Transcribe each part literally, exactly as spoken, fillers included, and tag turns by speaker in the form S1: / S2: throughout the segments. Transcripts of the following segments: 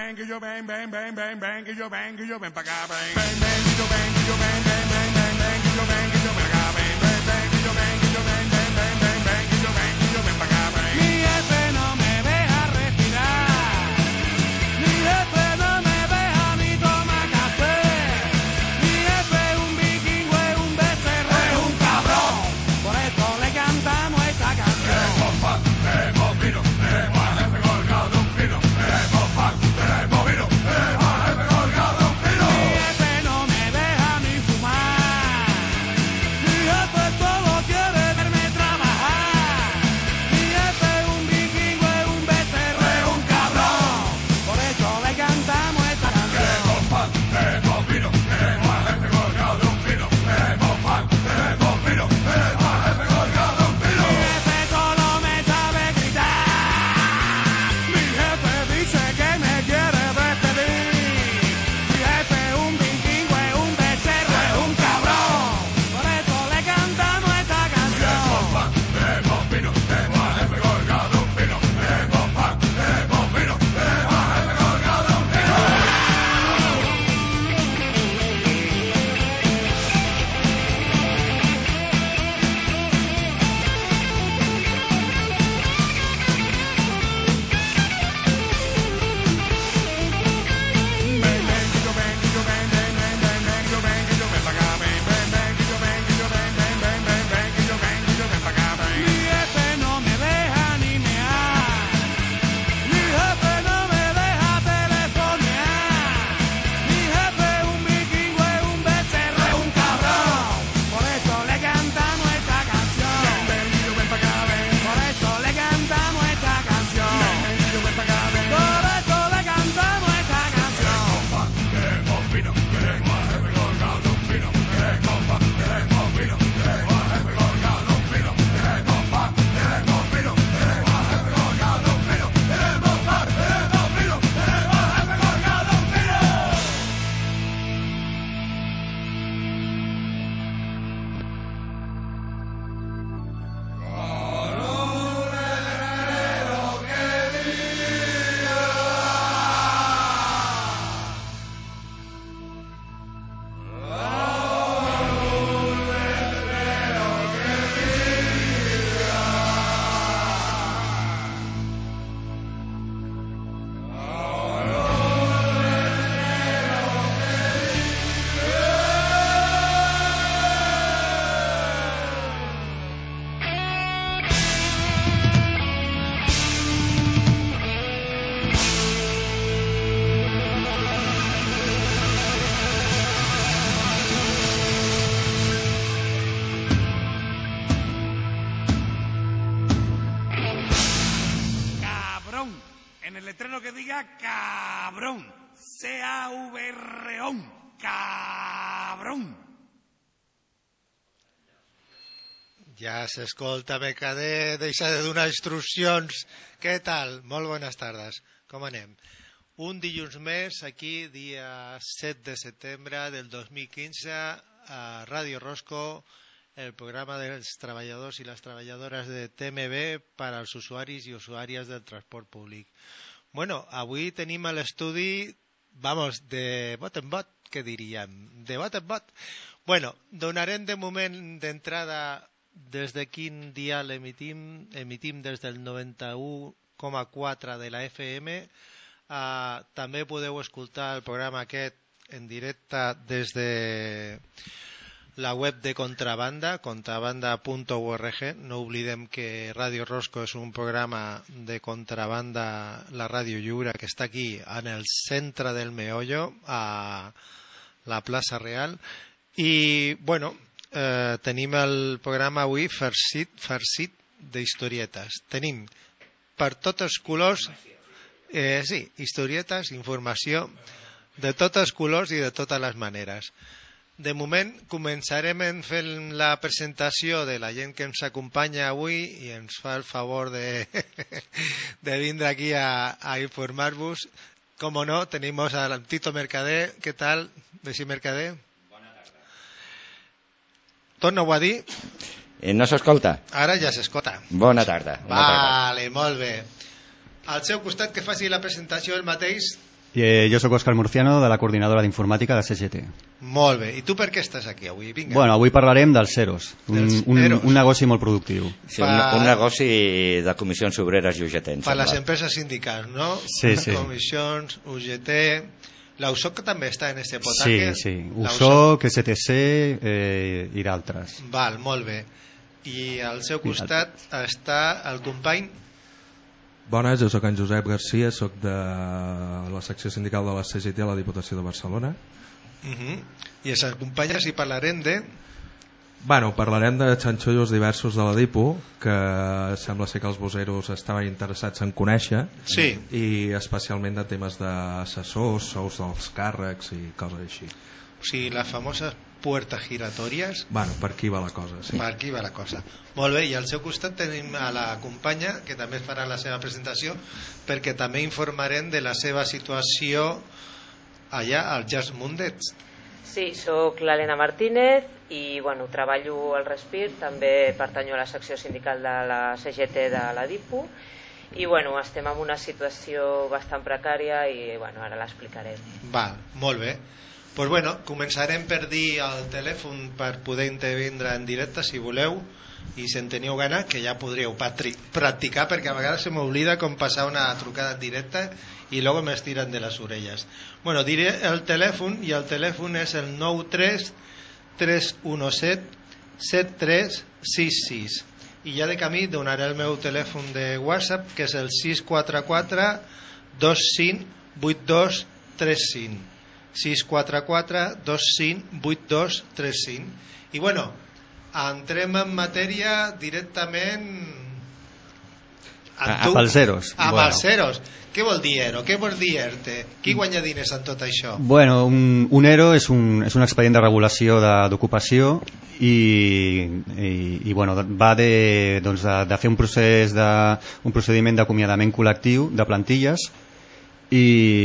S1: ven, que yo ven, ven, ven, ven, ven, que yo ven, que yo ven para acá, ven, ven, ven, que yo ven, que yo ven, ven, ven, ven, ven, que yo ven, que yo ven acá, ven, ven, ven, que yo ven, que yo ven, ven, ven, ven, ven, que yo ven, que yo ven para acá, ven. Mi jefe no me deja respirar, mi jefe no me deja ni tomar café, mi jefe es un vikingo, es un becerro, es un cabrón, por eso le cantamos esta canción. Hemos pan, hemos vino, hemos al jefe colgado de un pino, hemos pan, hemos vino, hemos al jefe colgado de un pino. Mi jefe no me deja ni fumar, mi jefe solo quiere verme trabajar, mi jefe es un vikingo, es un becerro, es un cabrón, por eso le cantamos esta canción. Hemos pan, hemos vino, hemos al jefe colgado de un pino, hemos pan, hemos vino, hemos al jefe colgado de un pino. Mi jefe solo me sabe gritar, mi jefe dice que me quiere despedir, mi jefe es un vikingo, es un becerro, es un cabrón, por eso le cantamos esta canción. Hemos pan, hemos vino, hemos al jefe colgado de un pino, hemos pan, hemos vino, hemos al jefe colgado de un pino. Ven, ven, que yo ven, que yo ven, ven, ven, ven, ven, que yo ven, que yo ven para acá, ven, ven, ven, que yo ven, que yo ven, ven, ven, ven, ven, que yo ven, que yo ven para acá, ven. Mi jefe no me deja ni mear, mi jefe no me deja telefonear, mi jefe es un vikingo, es un becerro, es un cabrón, por eso le cantamos esta canción. Ven, ven, que yo ven para acá, ven, por eso le cantamos esta canción. Ven, ven, que yo ven para acá, ven, por eso le cantamos esta canción. Hemos vino, hemos al jefe colgado de un pino, hemos pan, hemos vino, hemos al jefe colgado de un pino, hemos pan, hemos vino, hemos al jefe colgado de un pino, hemos pan, hemos vino, hemos al jefe colgado de un pino. Cabrón, en el letrero que diga cabrón, C A V R O N, cabrón.
S2: Ja s'escolta, Mercader, deixa de donar instruccions. Què tal? Molt bones tardes. Com anem? Un dilluns més, aquí, dia set de setembre del dos mil quinze, a Ràdio Rosco, el programa dels treballadors i les treballadores de T M B per als usuaris i usuàries del transport públic. Bueno, avui tenim a l'estudi, vamos, de bot en bot, què diríem? De bot en bot. Bueno, donarem de moment d'entrada des de quin dial emitim, emitim des del noranta-u coma quatre de la F M. Uh, també podeu escoltar el programa aquest en directe des de la web de Contrabanda, contrabanda punt org. No oblidem que Radio Rosco és un programa de contrabanda, la ràdio lliure, que està aquí en el centre del meollo, a la plaça Real. I, bueno, eh, tenim el programa avui farcit, farcit d'historietes. Tenim per tots els colors, eh, sí, historietes, informació, de tots els colors i de totes les maneres. De moment començarem fent la presentació de la gent que ens acompanya avui i ens fa el favor de, de vindre aquí a, a informar-vos. Com no, tenim a Tito Mercader. Què tal, Bexi Mercader?
S3: Bona tarda.
S2: Torna-ho a dir.
S3: Eh, no s'escolta?
S2: Ara ja s'escolta.
S3: Bona tarda. Bona
S2: vale,
S3: tarda.
S2: Molt bé. Al seu costat, que faci la presentació el mateix,
S4: Eh, jo sóc Òscar Murciano, de la coordinadora d'informàtica de C G T.
S2: Molt bé. I tu per què estàs aquí avui? Vinga.
S4: Bueno, avui parlarem dels EROs, un,
S2: Dels
S4: un,
S2: EROs.
S4: un negoci molt productiu.
S3: Sí, un, un negoci de comissions obreres i U G T.
S2: Per les empreses sindicals, no?
S4: Sí, sí.
S2: Comissions, U G T... La U S O C també està en este
S4: Sí,
S2: potaque?
S4: sí.
S2: La
S4: U S O C, S T C eh, i d'altres.
S2: Val, molt bé. I al seu costat està el company...
S5: Bones, jo sóc en Josep Garcia, sóc de la secció sindical de la C G T a la Diputació de Barcelona.
S2: Uh -huh. I es acompanya si parlarem de...
S5: Bueno, parlarem de xanxollos diversos de la Dipo, que sembla ser que els voceros estaven interessats en conèixer,
S2: Sí.
S5: i especialment de temes d'assessors, sous dels càrrecs i coses així.
S2: O sigui, les famoses puertas giratorias.
S5: Bueno, per aquí va la cosa, sí.
S2: Per aquí va la cosa. Molt bé, i al seu costat tenim a la companya, que també farà la seva presentació, perquè també informarem de la seva situació allà al Just Mundets.
S6: Sí, sóc l'Helena Martínez i bueno, treballo al Respir, també pertanyo a la secció sindical de la C G T de la Dipo i bueno, estem en una situació bastant precària i bueno, ara l'explicarem.
S2: Val, molt bé. Pues bueno, començarem per dir el telèfon per poder intervindre en directe si voleu i si en teniu gana, que ja podríeu practicar, perquè a vegades se m'oblida com passar una trucada en directe i luego me estiran de les orelles. Bueno, diré el telèfon, i el telèfon és el nou tres tres u set set tres sis sis, i ja de camí donaré el meu telèfon de WhatsApp, que és el sis quatre quatre dos cinc vuit dos tres cinc, sis quatre quatre dos cinc vuit dos tres cinc. I bueno, entrem en matèria directament amb tu,
S4: amb els EROs.
S2: amb
S4: Bueno.
S2: els EROs. Què vol dir ERO? Què vol dir ERTE? Qui guanya diners en tot això?
S4: Bueno, un, un ERO és un, és un expedient de regulació de- d'ocupació i, i, i bueno, va de, doncs de, de fer un procés de, un procediment d'acomiadament col·lectiu de plantilles i,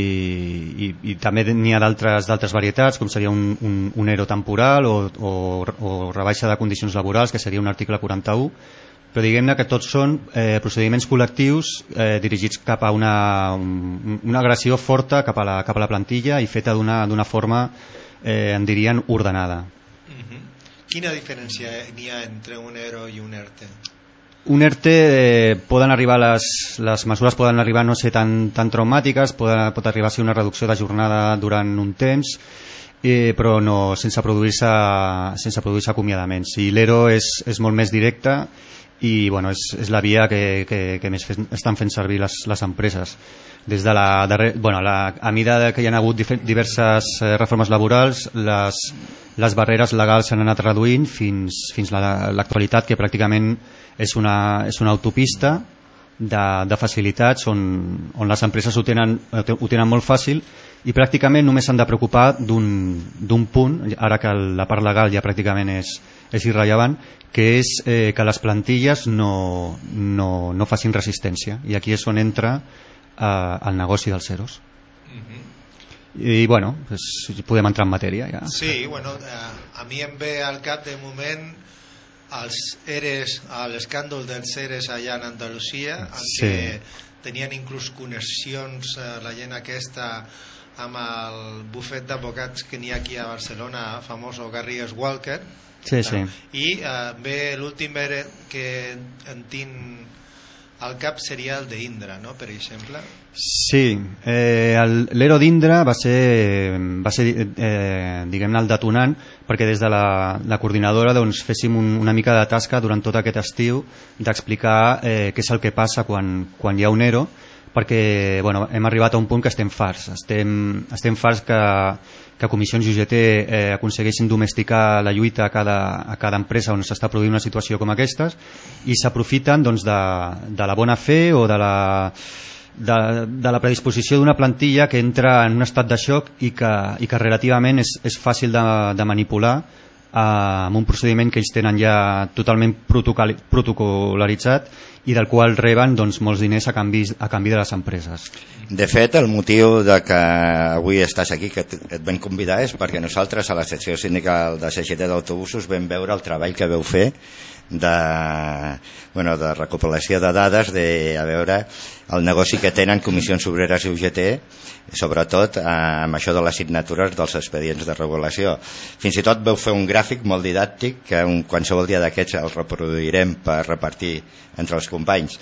S4: i, i també n'hi ha d'altres d'altres varietats, com seria un, un, un ERO temporal o, o, o rebaixa de condicions laborals, que seria un article quaranta-u, però diguem-ne que tots són eh, procediments col·lectius eh, dirigits cap a una, un, una agressió forta cap a la, cap a la plantilla i feta d'una d'una forma, eh, en dirien, ordenada.
S2: Uh-huh. Quina diferència n'hi ha entre un ERO i un ERTE?
S4: Un ERTE eh, poden arribar les, les mesures poden arribar a no ser tan, tan traumàtiques, poden, pot arribar a ser una reducció de jornada durant un temps, eh, però no sense produir-se sense produir-se acomiadaments. I l'ERO és, és molt més directe i bueno, és, és la via que, que, que més fe, estan fent servir les, les empreses. Des de la, darrer, bueno, la, a mesura que hi ha hagut difer, diverses eh, reformes laborals, les, les barreres legals s'han anat reduint fins, fins a la, l'actualitat, que pràcticament és una, és una autopista de, de facilitats on, on les empreses ho tenen, ho tenen molt fàcil i pràcticament només s'han de preocupar d'un, d'un punt, ara que la part legal ja pràcticament és, és irrellevant, que és eh, que les plantilles no, no, no facin resistència, i aquí és on entra eh, el negoci dels EROs. Uh-huh. I bueno, pues, podem entrar en matèria ja.
S2: Sí, bueno, a, a mi em ve al cap de moment els ERES, l'escàndol dels ERES allà en Andalusia, en
S4: Sí.
S2: què tenien inclús connexions eh, la gent aquesta amb el bufet d'advocats que n'hi ha aquí a Barcelona, famoso Garrigues Walker.
S4: Sí, sí.
S2: I eh, ve l'últim ERE que en tinc al cap seria el d'Indra, no?, per exemple.
S4: Sí, eh, el- l'ERO d'Indra va ser, va ser eh, diguem-ne, el detonant perquè des de la, la coordinadora doncs, féssim un, una mica de tasca durant tot aquest estiu d'explicar eh, què és el que passa quan, quan hi ha un ERO, perquè bueno, hem arribat a un punt que estem farts, estem, estem farts que, que comissions i U G T eh, aconsegueixin domesticar la lluita a cada, a cada empresa on s'està produint una situació com aquestes i s'aprofiten doncs, de, de la bona fe o de la, de, de la predisposició d'una plantilla que entra en un estat de xoc i que, i que relativament és, és fàcil de, de manipular eh, amb un procediment que ells tenen ja totalment protocol, protocolaritzat i del qual reben doncs, molts diners a canvi, a canvi de les empreses.
S3: De fet, el motiu de que avui estàs aquí, que et et vam convidar, és perquè nosaltres a la secció sindical de C G T d'autobusos vam veure el treball que veu fer de, bueno, de recopilació de dades, de a veure el negoci que tenen Comissions Obreres i U G T, sobretot amb això de les signatures dels expedients de regulació. Fins i tot vau fer un gràfic molt didàctic que un, qualsevol dia d'aquests el reproduirem per repartir entre els companys.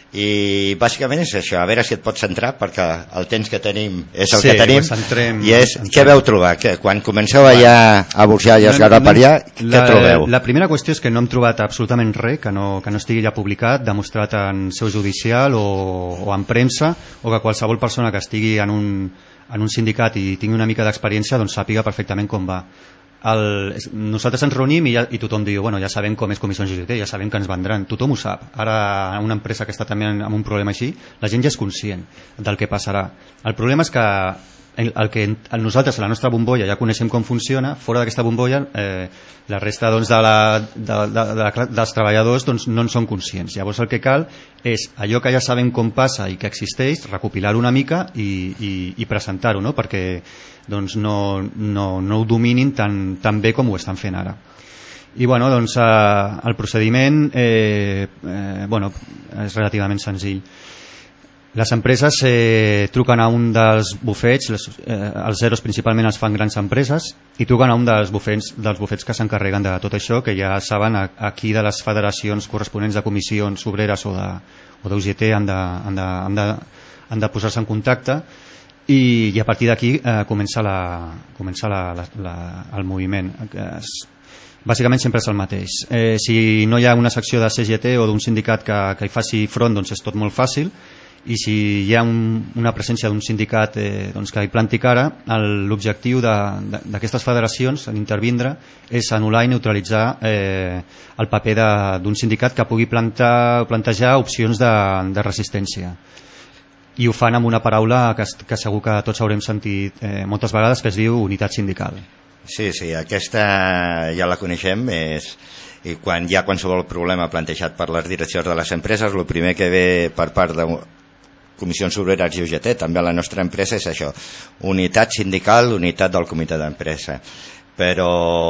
S3: I bàsicament és això, a veure si et pots centrar, perquè el temps que tenim és el
S4: sí,
S3: que tenim,
S4: centrem,
S3: i és què veu trobar, que quan comenceu allà a burxar i a esgarar per allà, què
S4: la,
S3: trobeu?
S4: La primera qüestió és que no hem trobat absolutament res que no, que no estigui ja publicat, demostrat en seu judicial o, o en premsa, o que qualsevol persona que estigui en un, en un sindicat i tingui una mica d'experiència doncs sàpiga perfectament com va. El, nosaltres ens reunim i, ja, i tothom diu, bueno, ja sabem com és Comissions U G T, ja sabem que ens vendran, tothom ho sap. Ara una empresa que està també amb un problema així, la gent ja és conscient del que passarà. El problema és que el, el que nosaltres a la nostra bombolla ja coneixem com funciona, fora d'aquesta bombolla eh, la resta doncs, de la, de, de, de, dels treballadors doncs, no en són conscients. Llavors el que cal és allò que ja sabem com passa i que existeix, recopilar-ho una mica i, i, i presentar-ho, no? Perquè doncs, no, no, no ho dominin tan, tan bé com ho estan fent ara. I bueno, doncs, eh, el procediment eh, eh, bueno, és relativament senzill. Les empreses eh, truquen a un dels bufets, les, eh, els zeros principalment els fan grans empreses, i truquen a un dels bufets, dels bufets que s'encarreguen de tot això, que ja saben a, a qui de les federacions corresponents de comissions obreres o de, o d'U G T han de, han de, han de, han de posar-se en contacte, i, i a partir d'aquí eh, comença, la, comença la, la, la, el moviment. Es, bàsicament sempre és el mateix. Eh, si no hi ha una secció de C G T o d'un sindicat que, que hi faci front, doncs és tot molt fàcil, i si hi ha un, una presència d'un sindicat eh, doncs que hi planti cara, l'objectiu d'aquestes federacions en intervindre és anul·lar i neutralitzar eh, el paper d'un sindicat que pugui plantar, plantejar opcions de, de resistència. I ho fan amb una paraula que, que segur que tots haurem sentit eh, moltes vegades, que es diu unitat sindical.
S3: Sí, sí, aquesta ja la coneixem, és... i quan hi ha qualsevol problema plantejat per les direccions de les empreses, el primer que ve per part de Comissions Obreres i U G T, també a la nostra empresa, és això, unitat sindical, unitat del comitè d'empresa. Però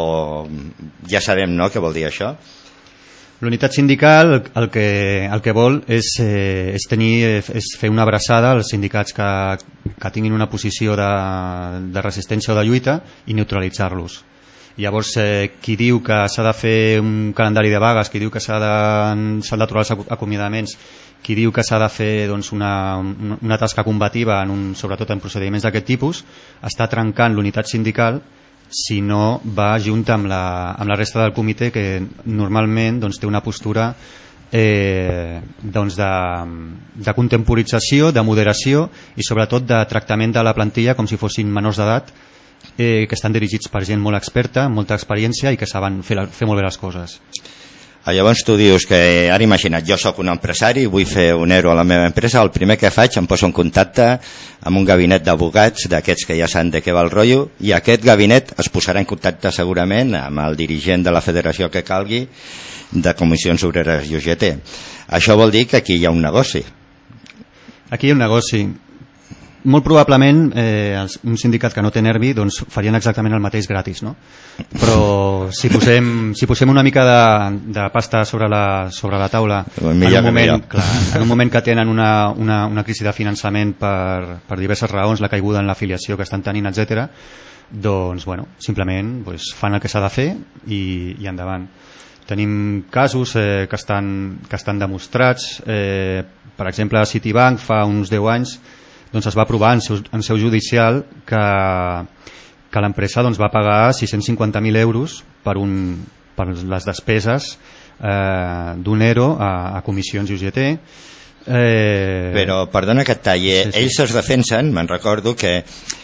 S3: ja sabem, no?, què vol dir això.
S4: L'unitat sindical el que, el que vol és, eh, és, tenir, és fer una abraçada als sindicats que, que tinguin una posició de, de resistència o de lluita i neutralitzar-los. Llavors, eh, qui diu que s'ha de fer un calendari de vagues, qui diu que s'ha de, s'han d'aturar els acomiadaments, qui diu que s'ha de fer doncs, una, una tasca combativa, en un, sobretot en procediments d'aquest tipus, està trencant l'unitat sindical si no va junta amb la, amb la resta del comitè, que normalment doncs, té una postura eh, doncs de, de contemporització, de moderació i sobretot de tractament de la plantilla com si fossin menors d'edat, eh, que estan dirigits per gent molt experta, amb molta experiència i que saben fer, la, fer molt bé les coses.
S3: Llavors tu dius que, ara imagina't, jo sóc un empresari, vull fer un euro a la meva empresa, el primer que faig em poso en contacte amb un gabinet d'advocats, d'aquests que ja saben de què va el rotllo, i aquest gabinet es posarà en contacte segurament amb el dirigent de la federació que calgui de Comissions Obreres i U G T. Això vol dir que aquí hi ha un negoci.
S4: Aquí hi ha un negoci. Molt probablement eh, un sindicat que no té nervi doncs farien exactament el mateix gratis, no? Però si posem, si posem una mica de, de pasta sobre la, sobre la taula en un, moment, clar, en un moment que tenen una, una, una crisi de finançament per, per diverses raons, la caiguda en l'afiliació que estan tenint, etcètera, doncs bueno, simplement doncs, fan el que s'ha de fer i, i endavant. Tenim casos eh, que, estan, que estan demostrats, eh, per exemple a Citibank fa uns deu anys doncs es va aprovar en seu, en seu judicial que, que l'empresa doncs, va pagar sis-cents cinquanta mil euros per, un, per les despeses eh, d'un ero a, a comissions i U G T. Eh...
S3: Però, perdona que et talli, sí, sí. Ells es defensen, me'n recordo que,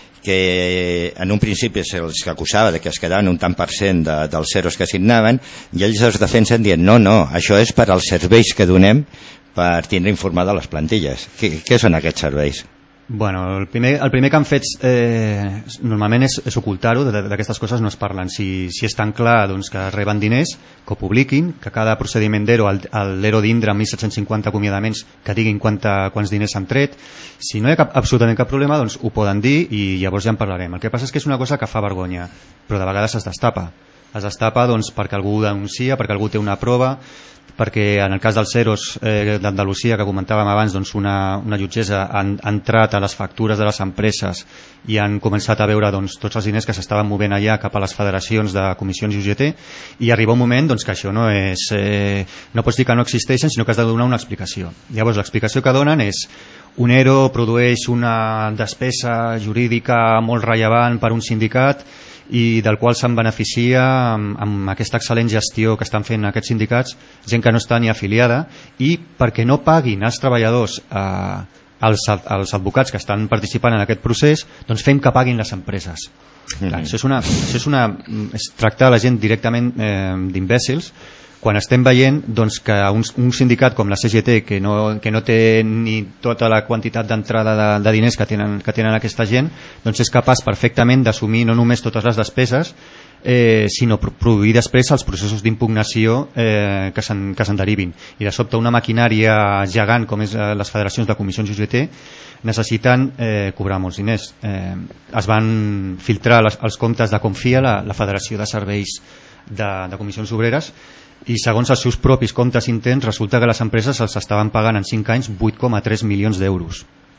S3: que en un principi se'ls acusava de que es quedaven un tant per cent de, dels zeros que signaven, i ells es defensen dient no, no, això és per als serveis que donem per tindre informada les plantilles. Què, què són aquests serveis?
S4: Bueno, el primer, el primer que han fet eh, normalment és, és ocultar-ho, d'aquestes coses no es parlen. Si, si és tan clar doncs, que reben diners, que ho publiquin, que cada procediment d'ero, l'ero d'Indra amb mil set-cents cinquanta acomiadaments, que diguin quanta, quants diners s'han tret. Si no hi ha cap, absolutament cap problema, doncs ho poden dir i llavors ja en parlarem. El que passa és que és una cosa que fa vergonya, però de vegades es destapa. Es destapa doncs, perquè algú denuncia, perquè algú té una prova, perquè en el cas dels EROs eh, d'Andalusia que comentàvem abans, doncs una, una jutgessa ha, ha entrat a les factures de les empreses i han començat a veure doncs, tots els diners que s'estaven movent allà cap a les federacions de comissions i U G T, i arriba un moment doncs, que això no és eh, no pots dir que no existeixen, sinó que has de donar una explicació. Llavors l'explicació que donen és: un ERO produeix una despesa jurídica molt rellevant per un sindicat i del qual se'n beneficia amb, amb aquesta excel·lent gestió que estan fent aquests sindicats, gent que no està ni afiliada, i perquè no paguin els treballadors eh, els, els advocats que estan participant en aquest procés, doncs fem que paguin les empreses. Mm-hmm. Clar, això és una, això és una és tractar la gent directament eh, d'imbècils, quan estem veient doncs, que un, un sindicat com la C G T, que no, que no té ni tota la quantitat d'entrada de, de diners que tenen, que tenen aquesta gent, doncs és capaç perfectament d'assumir no només totes les despeses, eh, sinó produir després els processos d'impugnació eh, que se'n derivin. I de sobte una maquinària gegant com és eh, les federacions de comissions U G T necessiten eh, cobrar molts diners. Eh, es van filtrar les, els comptes de Confia, la, la Federació de Serveis de, de Comissions Obreres, i segons els seus propis comptes interns resulta que les empreses els estaven pagant en cinc anys vuit coma tres milions d'euros.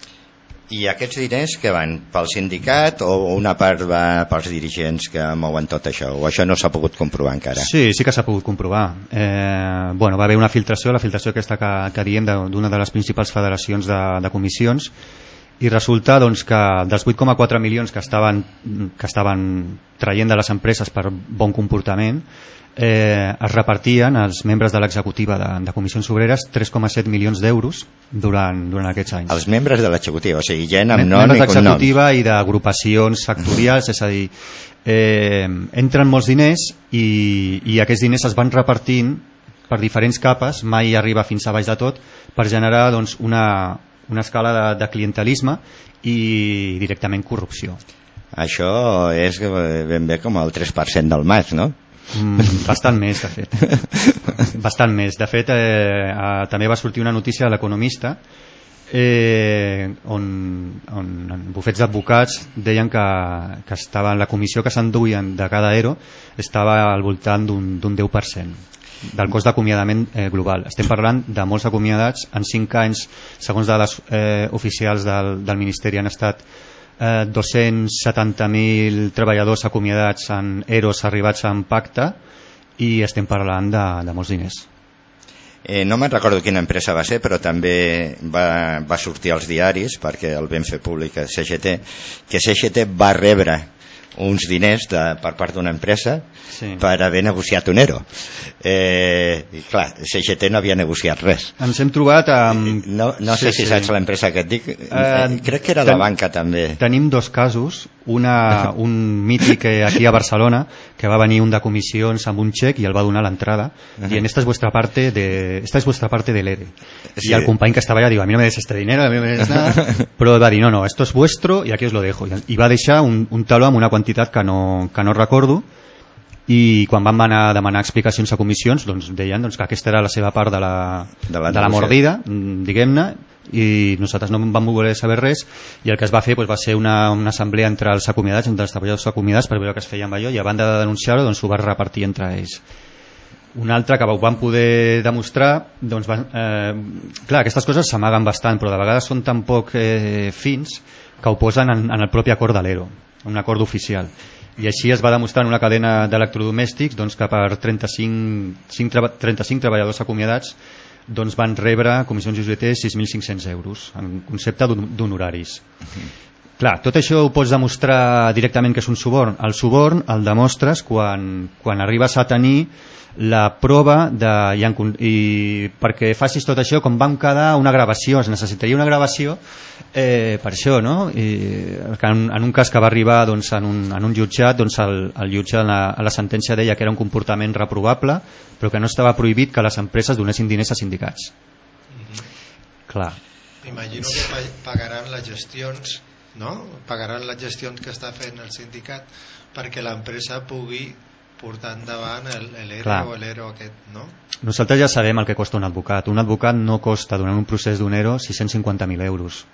S3: I aquests diners que van pel sindicat o una part va pels dirigents que mouen tot això? O això no s'ha pogut comprovar encara?
S4: Sí, sí que s'ha pogut comprovar. Eh, bueno, va haver una filtració, la filtració aquesta que, que diem d'una de les principals federacions de, de comissions, i resulta doncs, que dels vuit coma quatre milions que estaven, que estaven traient de les empreses per bon comportament, eh, es repartien als membres de l'executiva de, de comissions obreres tres coma set milions d'euros durant, durant aquests anys.
S3: Els membres de l'executiva, o sigui, gent amb
S4: Mem
S3: nom i
S4: membres
S3: cognoms.
S4: d'executiva i d'agrupacions sectorials, és a dir, eh, entren molts diners i, i aquests diners es van repartint per diferents capes, mai arriba fins a baix de tot, per generar doncs, una, una escala de, de clientelisme i directament corrupció.
S3: Això és ben bé com el tres per cent del M A S, no?
S4: Mm, bastant més, de fet. Bastant més. De fet, eh, eh, també va sortir una notícia de l'Economista eh, on, on bufets d'advocats deien que, que estava en la comissió que s'enduien de cada ERO estava al voltant d'un deu per cent del cost d'acomiadament eh, global. Estem parlant de molts acomiadats. En cinc anys, segons dades eh, oficials del, del Ministeri, han estat Eh, dos-cents setanta mil treballadors acomiadats en EROs arribats en pacte, i estem parlant de, de molts diners.
S3: Eh, no me'n recordo quina empresa va ser, però també va, va sortir als diaris, perquè el vam fer públic a C G T, que C G T va rebre uns diners de, per part d'una empresa sí. per haver negociat un ERO. Eh, i clar, C G T no havia negociat res.
S4: Ens hem trobat amb...
S3: No, no sé sí, si sí. saps l'empresa que et dic. Eh, Crec que era de banca, també.
S4: Tenim dos casos. Una, un mític aquí a Barcelona, que va venir un de comissions amb un xec i el va donar l'entrada, uh-huh. dient, esta es vuestra parte de, esta es vuestra parte del ERE. Sí. I el company que estava allà diu, a mi no me des este dinero, a mi no me des nada. Però va dir, no, no, esto es vuestro y aquí os lo dejo. I va deixar un, un taló amb una quantitat que no, que no recordo, i quan van anar a demanar explicacions a comissions doncs deien doncs, que aquesta era la seva part de la, de la, de la mordida, diguem-ne, i nosaltres no vam voler saber res, i el que es va fer doncs, va ser una, una assemblea entre els acomiadats, entre els treballadors acomiadats, per veure què es feia amb allò, i a banda de denunciar-ho doncs, ho va repartir entre ells. Un altre que ho van poder demostrar, doncs van, eh, clar, aquestes coses s'amaguen bastant, però de vegades són tan poc eh, fins que ho posen en, en el propi acord de l'ERO, un acord oficial. I així es va demostrar en una cadena d'electrodomèstics doncs, que per trenta-cinc, trenta-cinc treballadors acomiadats doncs, van rebre comissions U G T sis mil cinc-cents euros en concepte d'honoraris. Uh-huh. Clar, tot això ho pots demostrar directament que és un suborn. El suborn el demostres quan, quan arribes a tenir la prova de, i, en, i perquè facis tot això, com vam quedar una gravació, es necessitaria una gravació eh, per això, no? I, en, en un cas que va arribar doncs, en, un, en un jutjat, doncs el, el jutge a la, a la sentència deia que era un comportament reprovable, però que no estava prohibit que les empreses donessin diners a sindicats. Mm-hmm. Clar.
S2: Imagino que pagaran les gestions, no? Pagaran les gestions que està fent el sindicat perquè l'empresa pugui portar endavant l'ERO o l'ERO aquest, no?
S4: Nosaltres ja sabem el que costa un advocat. Un advocat no costa, durant un procés d'un ERO, sis-cents cinquanta mil euros. Uh-huh.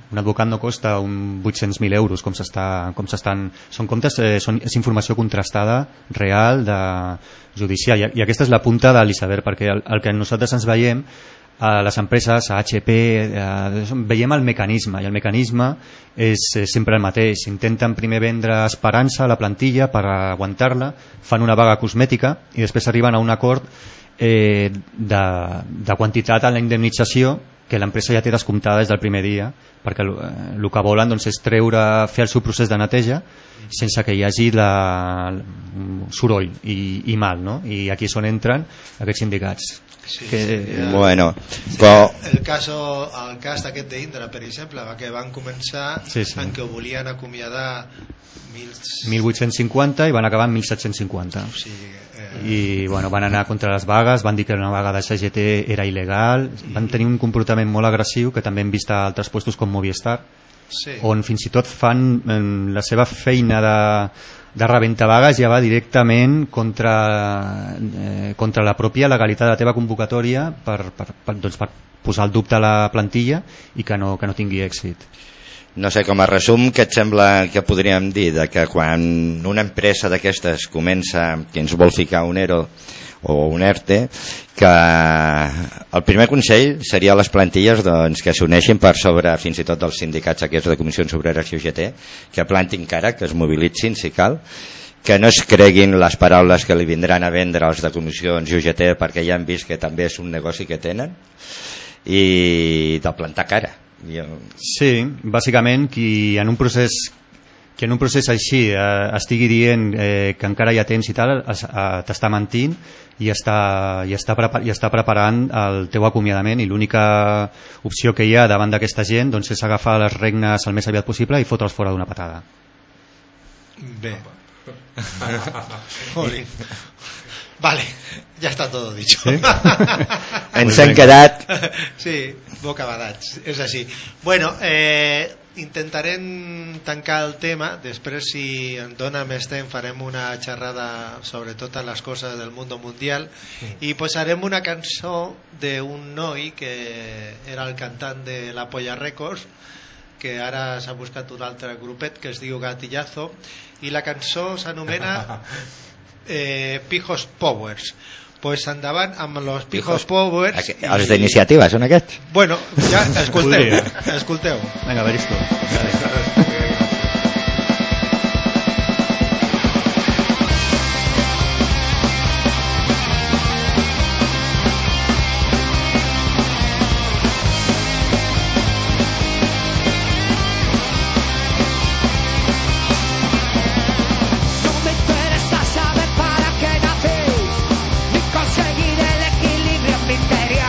S4: Un advocat no costa un vuit-cents mil euros, com s'està, com s'estan... Són comptes, eh, són, és informació contrastada, real, de judicial, i, i aquesta és la punta de l'iceberg, perquè el, el que nosaltres ens veiem a les empreses, a H P, eh, veiem el mecanisme, i el mecanisme és eh, sempre el mateix. Intenten primer vendre esperança a la plantilla per aguantar-la, fan una vaga cosmètica i després arriben a un acord eh, de, de quantitat en la indemnització que l'empresa ja té descomptada des del primer dia, perquè el, el que volen doncs, és treure, fer el seu procés de neteja sense que hi hagi la, soroll i, i mal, no? I aquí és on entren aquests sindicats.
S2: Sí,
S3: que,
S2: sí, ja.
S3: Bueno,
S2: sí,
S3: però...
S2: el, caso, el cas d'aquest d'Indra, per exemple, que van començar
S4: sí, sí.
S2: en què volien acomiadar
S4: mil vuit-cents cinquanta i van acabar en mil set-cents cinquanta.
S2: O sigui, eh...
S4: I bueno, van anar contra les vagues, van dir que una vaga de C G T era il·legal, van tenir un comportament molt agressiu que també hem vist a altres puestos com Movistar, sí. On fins i tot fan eh, la seva feina de, de rebenta vagues ja va directament contra, eh, contra la pròpia legalitat de la teva convocatòria per, per, per, doncs per posar el dubte a la plantilla i que no, que no tingui èxit.
S3: No sé, com a resum, què et sembla que podríem dir de que quan una empresa d'aquestes comença, que ens vol ficar un ERO o un ERTE, que el primer consell seria a les plantilles doncs, que s'uneixin per sobre fins i tot dels sindicats aquests de Comissions Obreres i U G T, que plantin cara, que es mobilitzin si cal, que no es creguin les paraules que li vindran a vendre els de Comissions i U G T perquè ja han vist que també és un negoci que tenen, i de plantar cara.
S4: Sí, bàsicament qui en un procés que en un procés així eh, estigui dient eh, que encara hi ha temps i tal, eh, t'està mentint i està, i, està prepar i està preparant el teu acomiadament, i l'única opció que hi ha davant d'aquesta gent doncs, és agafar les regnes el més aviat possible i fotre'ls fora d'una patada.
S2: Bé. Vale, ja està tot dicho. ¿Sí?
S3: Ens hem quedat...
S2: Sí, bocabadats, és així. Bueno, eh, intentarem tancar el tema, després si em dona més temps farem una xerrada sobre totes les coses del món mundial i posarem una cançó d'un noi que era el cantant de la Polla Records, que ara s'ha buscat un altre grupet que es diu Gatillazo, i la cançó s'anomena eh, Pijos Powers. Pues endavant amb los Pijos Powers.
S3: Aquí, i... Els d'iniciativa són aquests?
S2: Bueno, ja escolteu, escolteu.
S4: Vinga, a veure esto. Vale.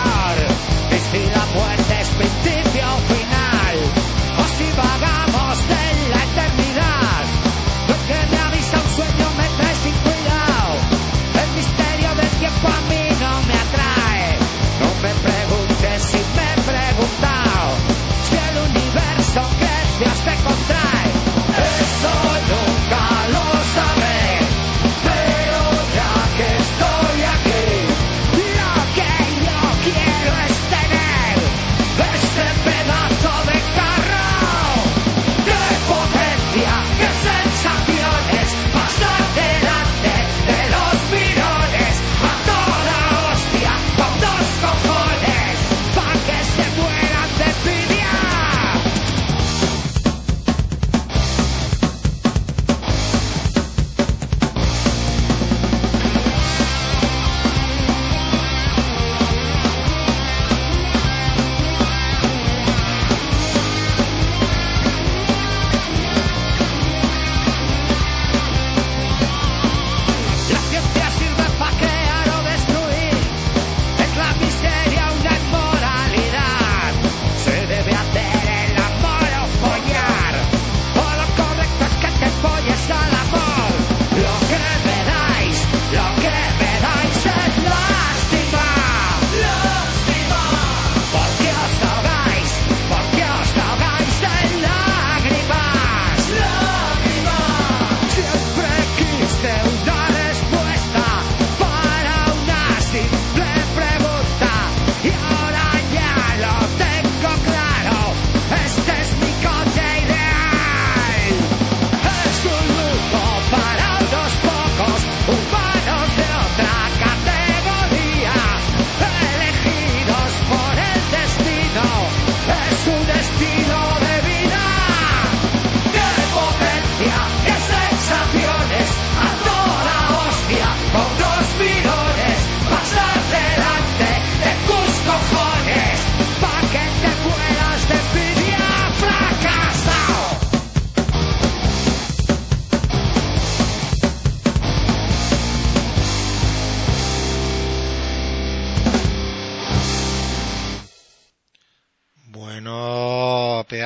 S7: Muerte es principio final, o si vagamos de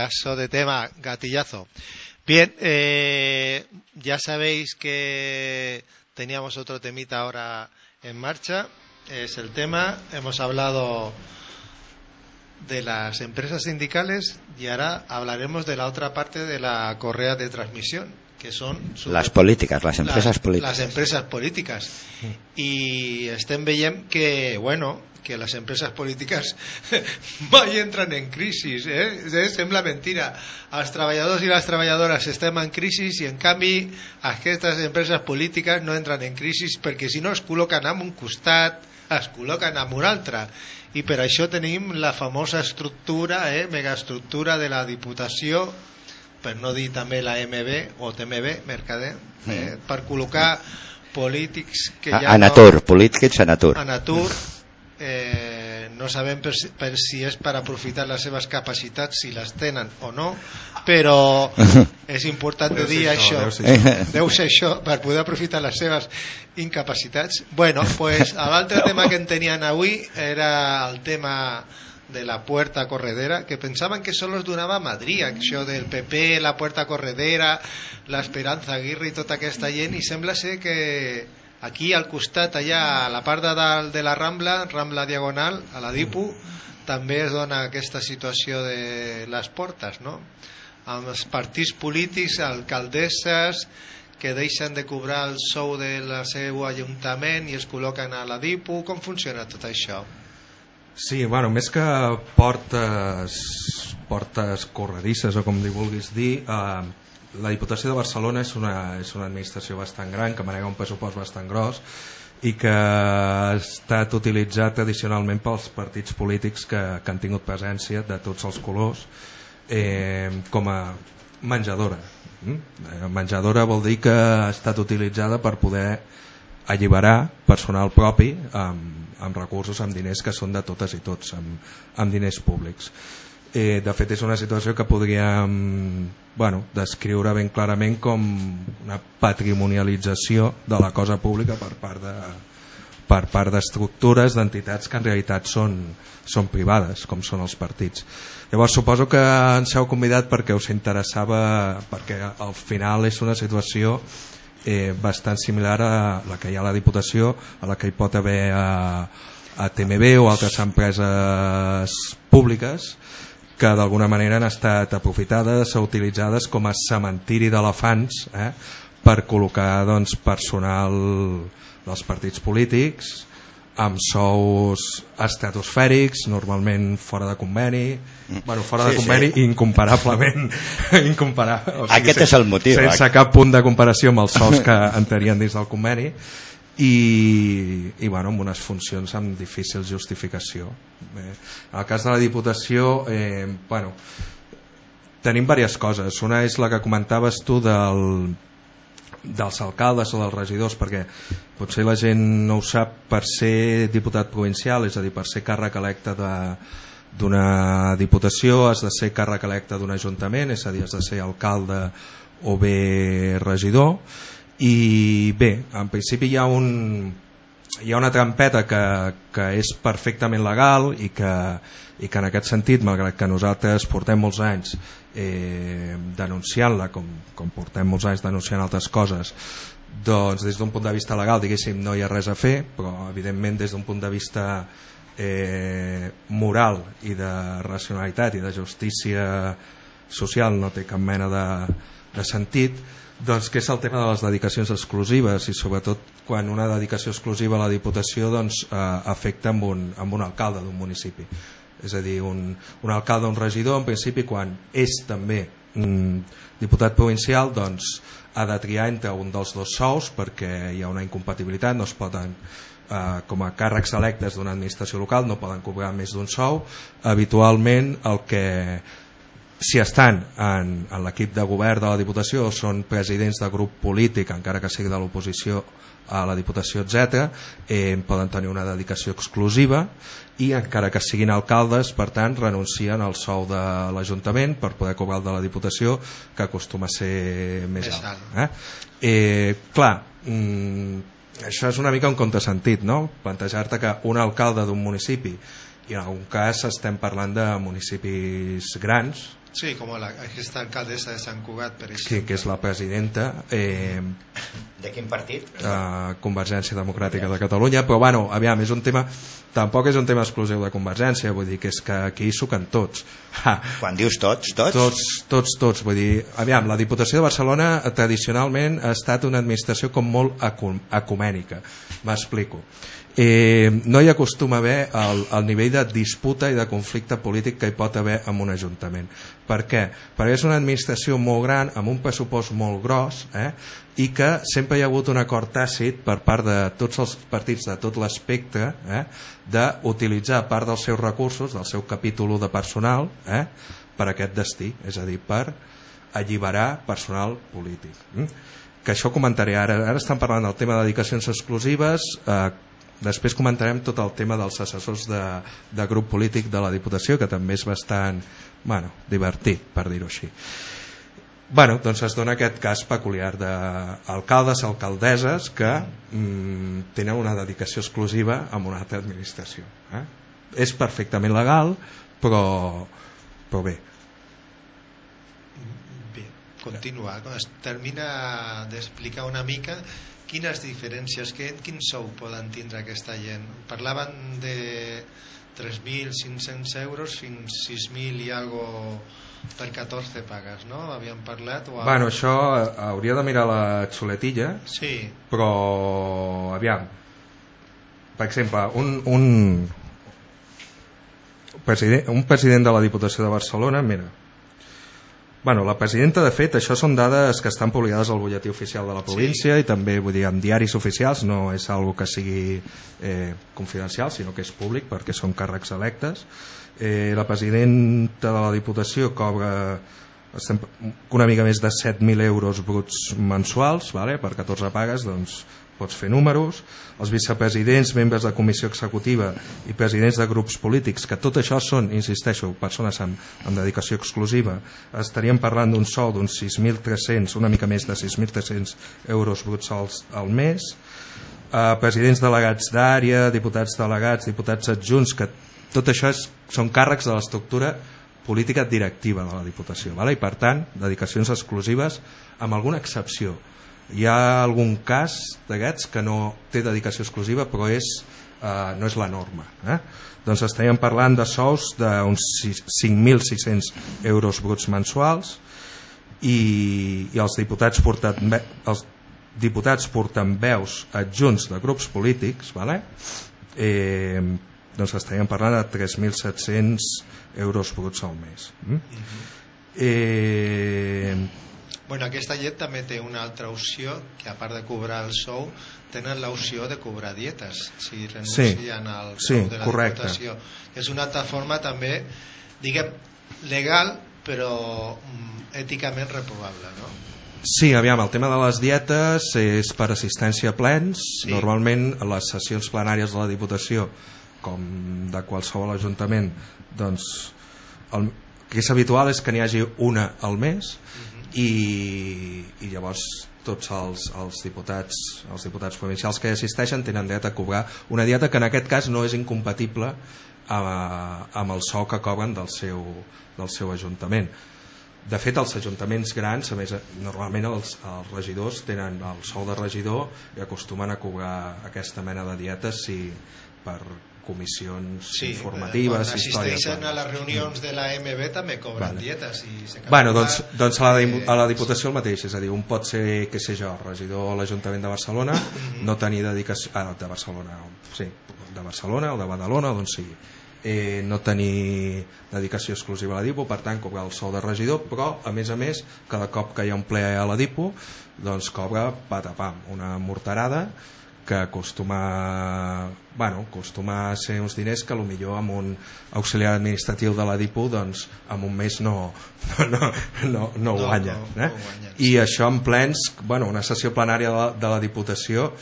S2: pedazo de tema, gatillazo. Bien, eh, ya sabéis que teníamos otro temita ahora en marcha, es el tema, hemos hablado de las empresas sindicales y ahora hablaremos de la otra parte de la correa de transmisión, que son sobre,
S3: las políticas, las empresas
S2: las,
S3: políticas.
S2: Las empresas políticas. I estem veient que, bueno, que les empreses polítiques mai entren en crisi, eh? eh? Sembla mentira. Els treballadors i les treballadores estem en crisi i en canvi aquestes empreses polítiques no entren en crisi perquè si no es col·loquen en un costat, es col·loquen en un altre, i per això tenim la famosa estructura, eh? megaestructura de la Diputació, per no dir també la M B o T M B, Mercader, eh? per col·locar polítics que ja
S3: en
S2: no...
S3: atur, polítics en atur.
S2: En atur, eh, no sabem per si, per si és per aprofitar les seves capacitats, si les tenen o no, però és important de dir això,
S5: això, deu ser això.
S2: deu ser això, per poder aprofitar les seves incapacitats. Bueno, pues l'altre tema que en tenien avui era el tema de la puerta corredera, que pensaven que solo es donava a Madrid, això del P P, la puerta corredera, l'Esperanza Aguirre i tota aquesta gent, i sembla ser que aquí al costat, allà a la part de dalt de la Rambla, Rambla Diagonal, a la Dipu, també es dona aquesta situació de les portes, no? Amb els partits polítics, alcaldesses, que deixen de cobrar el sou del seu ajuntament i es col·loquen a la Dipu. Com funciona tot això?
S5: Sí, bueno, més que portes, portes corredisses o com li vulguis dir, eh, la Diputació de Barcelona és una, és una administració bastant gran, que manega un pressupost bastant gros i que ha estat utilitzat tradicionalment pels partits polítics que, que han tingut presència de tots els colors eh, com a menjadora. Mm? Menjadora vol dir que ha estat utilitzada per poder alliberar personal propi amb, amb recursos, amb diners que són de totes i tots, amb, amb diners públics. Eh, de fet és una situació que podríem bueno, descriure ben clarament com una patrimonialització de la cosa pública per part de, per part d'estructures, d'entitats que en realitat són, són privades, com són els partits. Llavors suposo que ens heu convidat perquè us interessava, perquè al final és una situació eh, bastant similar a la que hi ha a la Diputació, a la que hi pot haver a, a T M B o altres empreses públiques que d'alguna manera han estat aprofitades o utilitzades com a cementiri d'elefants eh, per col·locar doncs, personal dels partits polítics amb sous estratosfèrics, normalment fora de conveni, bueno, fora de
S3: sí,
S5: conveni
S3: sí.
S5: incomparablement incomparable, o sigui,
S3: aquest és el motiu,
S5: sense
S3: eh?
S5: cap punt de comparació amb els sous que entrarien dins del conveni i, i bueno, amb unes funcions amb difícil justificació. Eh, en el cas de la Diputació eh, bueno, tenim diverses coses. Una és la que comentaves tu del, dels alcaldes o dels regidors, perquè potser la gent no ho sap, per ser diputat provincial, és a dir, per ser càrrec electe de, d'una diputació, has de ser càrrec electe d'un ajuntament, és a dir, has de ser alcalde o bé regidor. I bé, en principi hi ha un hi ha una trampeta que, que és perfectament legal i que, i que en aquest sentit, malgrat que nosaltres portem molts anys eh, denunciant-la, com, com portem molts anys denunciant altres coses, doncs des d'un punt de vista legal, diguéssim, no hi ha res a fer, però evidentment des d'un punt de vista eh, moral i de racionalitat i de justícia social no té cap mena de, de sentit. Doncs que és el tema de les dedicacions exclusives i sobretot quan una dedicació exclusiva a la Diputació doncs, eh, afecta amb un, amb un alcalde d'un municipi. És a dir, un, un alcalde o un regidor en principi quan és també un diputat provincial doncs, ha de triar entre un dels dos sous perquè hi ha una incompatibilitat, no es poden eh, com a càrrecs electes d'una administració local no poden cobrar més d'un sou. Habitualment el que si estan en, en l'equip de govern de la Diputació o són presidents de grup polític, encara que sigui de l'oposició a la Diputació, etcètera, eh, poden tenir una dedicació exclusiva i encara que siguin alcaldes, per tant, renuncien al sou de l'Ajuntament per poder cobrar el de la Diputació, que acostuma a ser més alt. Eh? Eh, clar, mm, això és una mica un contrasentit, no? Plantejar-te que un alcalde d'un municipi, i en algun cas estem parlant de municipis grans,
S2: Sí, com la, aquesta alcaldessa de Sant Cugat, per exemple.
S5: Sí, que és la presidenta. Eh,
S3: de quin partit?
S5: Eh, Convergència Democràtica de Catalunya, però bueno, aviam, és un tema, tampoc és un tema exclusiu de Convergència, vull dir que és que aquí hi suquen tots. Ha.
S3: Quan dius tots, tots?
S5: Tots, tots, tots, vull dir, aviam, la Diputació de Barcelona tradicionalment ha estat una administració com molt ecumènica, m'explico. Eh, no hi acostuma a haver el, el nivell de disputa i de conflicte polític que hi pot haver en un ajuntament. Per què? Perquè és una administració molt gran, amb un pressupost molt gros, eh? I que sempre hi ha hagut un acord tàcit per part de tots els partits de tot l'espectre, eh? d'utilitzar part dels seus recursos, del seu capítol de personal, eh? per aquest destí, és a dir, per alliberar personal polític. Mm? Que això comentaré ara. Ara estan parlant del tema de dedicacions exclusives, eh, després comentarem tot el tema dels assessors de, de grup polític de la Diputació, que també és bastant, bueno, divertit, per dir-ho així. Bueno, doncs es dona aquest cas peculiar d'alcaldes, alcaldesses que mm, tenen una dedicació exclusiva a una altra administració. Eh? És perfectament legal, però, però bé.
S2: Bé, continua. Es termina d'explicar una mica quines diferències, quin sou poden tindre aquesta gent. Parlaven de tres mil cinc-cents euros fins sis mil i algo per catorze pagues, no? Havíem parlat? O...
S5: Bueno, això hauria de mirar la xuletilla,
S2: sí.
S5: Però aviam, per exemple, un, un, president, un president de la Diputació de Barcelona, mira, bueno, la presidenta, de fet, això són dades que estan publicades al butlletí oficial de la província, sí. I també, vull dir, en diaris oficials, no és algo que sigui eh, confidencial, sinó que és públic perquè són càrrecs electes. Eh, la presidenta de la Diputació cobra estem, una mica més de set mil euros bruts mensuals, vale? Per catorze pagues, doncs pots fer números. Els vicepresidents, membres de comissió executiva i presidents de grups polítics, que tot això són, insisteixo, persones amb, amb dedicació exclusiva, estaríem parlant d'un sou d'uns sis mil tres-cents, una mica més de sis mil tres-cents euros bruts al mes. Eh, presidents delegats d'àrea, diputats delegats, diputats adjunts, que tot això és, són càrrecs de l'estructura política directiva de la Diputació, vale? I per tant, dedicacions exclusives, amb alguna excepció. Hi ha algun cas d'aquests que no té dedicació exclusiva, però és, eh, no és la norma. Eh? Doncs estaríem parlant de sous d'uns cinc mil sis-cents euros bruts mensuals i, i els diputats porten, els diputats portaveus adjunts de grups polítics, vale? eh, doncs estaríem parlant de tres mil set-cents euros bruts al mes. Mm? Uh-huh. eh,
S2: Bueno, aquesta llet també té una altra opció, que a part de cobrar el sou, tenen l'opció de cobrar dietes, si renuncien sí, al sou sí, de la correcte. Diputació. És una altra forma també, diguem, legal, però mm, èticament reprovable, no?
S5: Sí, aviam, el tema de les dietes és per assistència a plens. Sí. Normalment les sessions plenàries de la Diputació, com de qualsevol ajuntament, doncs el que és habitual és que n'hi hagi una al mes. Uh-huh. I, i llavors tots els, els diputats els diputats provincials que hi assisteixen tenen dret a cobrar una dieta que en aquest cas no és incompatible amb, amb el sou que cobren del seu, del seu ajuntament. De fet, els ajuntaments grans, a més, normalment els, els regidors tenen el sou de regidor i acostumen a cobrar aquesta mena de dietes si per comissions sí, informatives,
S2: quan assisteixen a les reunions de la M B també cobren vale. Dietes i
S5: bueno, doncs, doncs a, la, a la Diputació el mateix, és a dir, un pot ser, què sé jo, regidor a l'Ajuntament de Barcelona, mm-hmm. no tenir dedicació, ah, de Barcelona, sí, de Barcelona o de Badalona, d'on sigui, eh, no tenir dedicació exclusiva a la Dipo, per tant cobrar el sou de regidor, però a més a més cada cop que hi ha un ple a la Dipo doncs cobra patapam, una morterada que acostuma, bueno, acostuma a ser uns diners que potser amb un auxiliar administratiu de la Dipo doncs en un mes no, no, no, no, no ho guanya. Eh? No, no guanya. I això en plens, bueno, una sessió plenària de la, de la Diputació,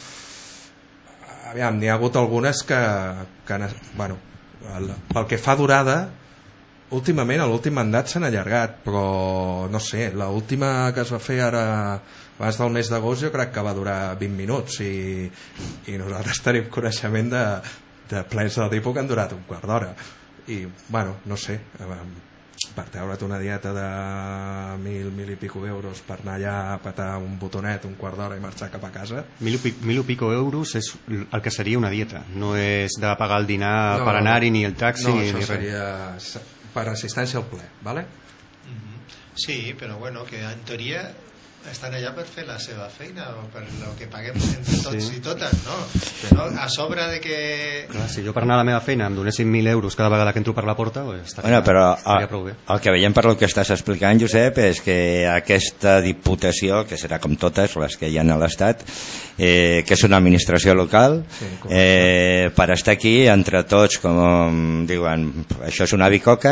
S5: aviam, n'hi ha hagut algunes que, que bueno, el, pel que fa durada, últimament, a l'últim mandat s'han allargat, però no sé, l'última que es va fer ara abans del mes d'agost jo crec que va durar vint minuts i, i nosaltres tenim coneixement de, de plens de la Dipo que han durat un quart d'hora i, bueno, no sé, per treure't una dieta de mil, mil i pico euros per anar allà a petar un botonet un quart d'hora i marxar cap a casa.
S4: Mil, mil i pico euros és el que seria una dieta, no és de pagar el dinar no, per anar-hi ni el taxi
S5: no,
S4: ni,
S5: això
S4: ni
S5: seria per assistència al ple, ¿vale?
S2: Sí, però bueno, que en teoria estan allà per fer la seva feina o per el que paguem entre tots sí. i totes, no? Però a sobre de que...
S4: Clar, si jo per anar a la meva feina em donessin mil euros cada vegada que entro per la porta, pues, estaria,
S3: bueno, però
S4: estaria prou bé.
S3: El que veiem per el que estàs explicant, Josep, és que aquesta diputació, que serà com totes les que hi ha a l'Estat, eh, que és una administració local, sí, eh, per estar aquí entre tots, com diuen, això és una bicoca,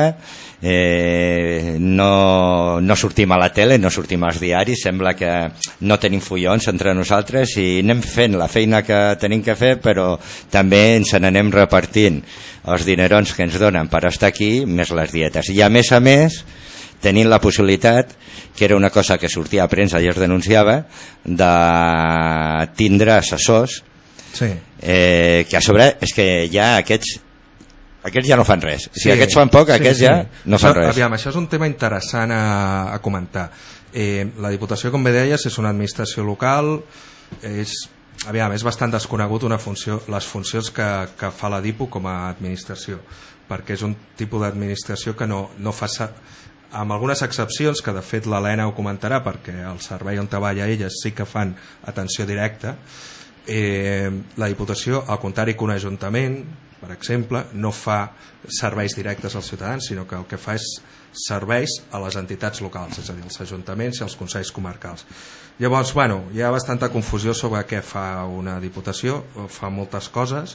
S3: eh, no, no sortim a la tele, no sortim als diaris, sembla que no tenim follons entre nosaltres i anem fent la feina que tenim que fer, però també ens n'anem repartint els dinerons que ens donen per estar aquí, més les dietes. I a més a més tenint la possibilitat, que era una cosa que sortia a premsa i es denunciava, de tindre assessors, sí. eh, que a sobre és que ja aquests aquests ja no fan res. Si sí, aquests fan poc, aquests sí, sí. ja no fan
S5: això,
S3: res.
S5: Aviam, això és un tema interessant a, a comentar. Eh, la Diputació, com bé deies, és una administració local, és, aviam, és bastant desconegut una funció, les funcions que, que fa la Dipu com a administració, perquè és un tipus d'administració que no, no fa... amb algunes excepcions, que de fet l'Helena ho comentarà, perquè el servei on treballa elles sí que fan atenció directa, eh, la Diputació, al contrari que un ajuntament, per exemple, no fa serveis directes als ciutadans, sinó que el que fa és serveis a les entitats locals, és a dir, als ajuntaments i als consells comarcals. Llavors, bueno, hi ha bastanta confusió sobre què fa una diputació, fa moltes coses.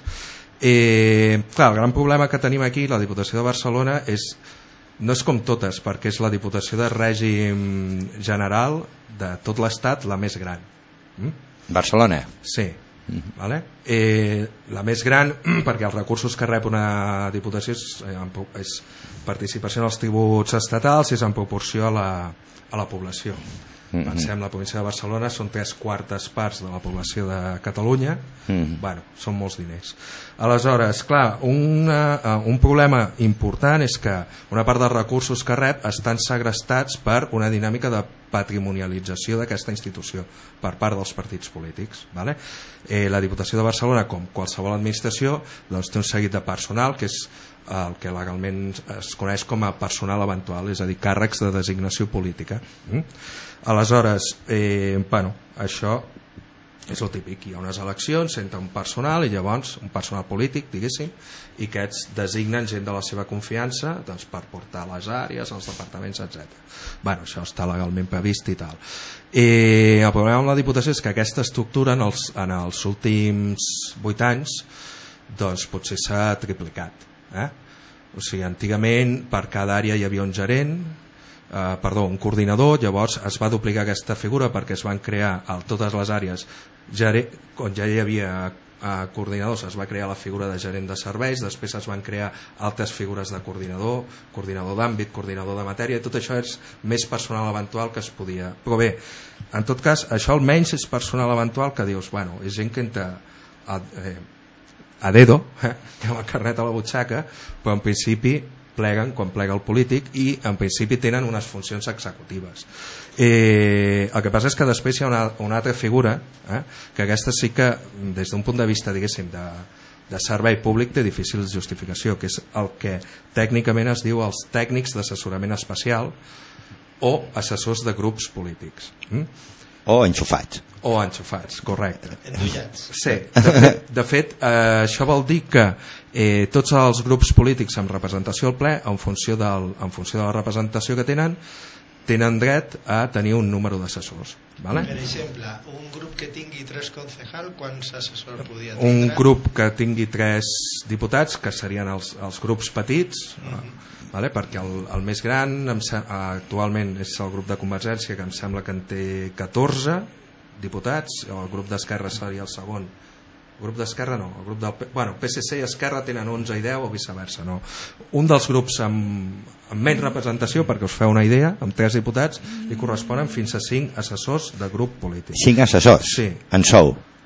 S5: Eh, clar, el gran problema que tenim aquí, la Diputació de Barcelona, és, no és com totes, perquè és la Diputació de règim general de tot l'Estat la més gran. Mm?
S3: Barcelona?
S5: Sí. Mm-hmm. Vale? Eh, la més gran perquè els recursos que rep una diputació és, és participació en els tributs estatals i és en proporció a la, a la població. Mm-hmm. Pensem, la província de Barcelona són tres quartes parts de la població de Catalunya. Mm-hmm. Bueno, són molts diners. Aleshores, clar, una, un problema important és que una part dels recursos que rep estan segrestats per una dinàmica de patrimonialització d'aquesta institució per part dels partits polítics. Vale? Eh, la Diputació de Barcelona, com qualsevol administració, doncs té un seguit de personal que és el que legalment es coneix com a personal eventual, és a dir, càrrecs de designació política. Mm? Aleshores, eh, bueno, això és el típic, hi ha unes eleccions, s'entra un personal i llavors un personal polític, diguéssim, i aquests designen gent de la seva confiança, doncs, per portar les àrees, els departaments, etcètera. Bueno, això està legalment previst i tal. Eh, el problema amb la Diputació és que aquesta estructura en els, en els últims vuit anys doncs potser s'ha triplicat. Eh? O sigui, antigament per cada àrea hi havia un gerent, eh, perdó, un coordinador, llavors es va duplicar aquesta figura perquè es van crear a totes les àrees gerent, on ja hi havia eh, coordinadors, es va crear la figura de gerent de serveis, després es van crear altres figures de coordinador, coordinador d'àmbit, coordinador de matèria, i tot això és més personal eventual que es podia. Però bé, en tot cas, això almenys és personal eventual que dius, bueno, és gent que entra a, eh, a dedo, eh, que amb el carnet a la butxaca, però en principi pleguen quan plega el polític i en principi tenen unes funcions executives. Eh, el que passa és que després hi ha una, una altra figura, eh, que aquesta sí que des d'un punt de vista, diguéssim, de, de servei públic té difícil justificació, que és el que tècnicament es diu els tècnics d'assessorament especial o assessors de grups polítics. Mm?
S3: O enxufats.
S5: O enxufats, correcte.
S2: Endollats.
S5: Sí, de fet, de fet eh, això vol dir que eh, tots els grups polítics amb representació al ple, en funció, del, en funció de la representació que tenen, tenen dret a tenir un número d'assessors. Vale?
S2: Per exemple, un grup que tingui tres concejals, quants assessors podria
S5: tindre? Un grup que tingui tres diputats, que serien els, els grups petits, mm-hmm. vale? Perquè el, el més gran em, actualment és el grup de Convergència, que em sembla que en té catorze diputats, el grup d'Esquerra seria el segon. El grup d'Esquerra no, el grup del, bueno, P S C i Esquerra tenen onze i deu o viceversa, no. Un dels grups amb, amb menys representació, perquè us feu una idea, amb tres diputats, li corresponen fins a cinc assessors de grup polític.
S3: Cinc assessors?
S5: Sí.
S3: En sou?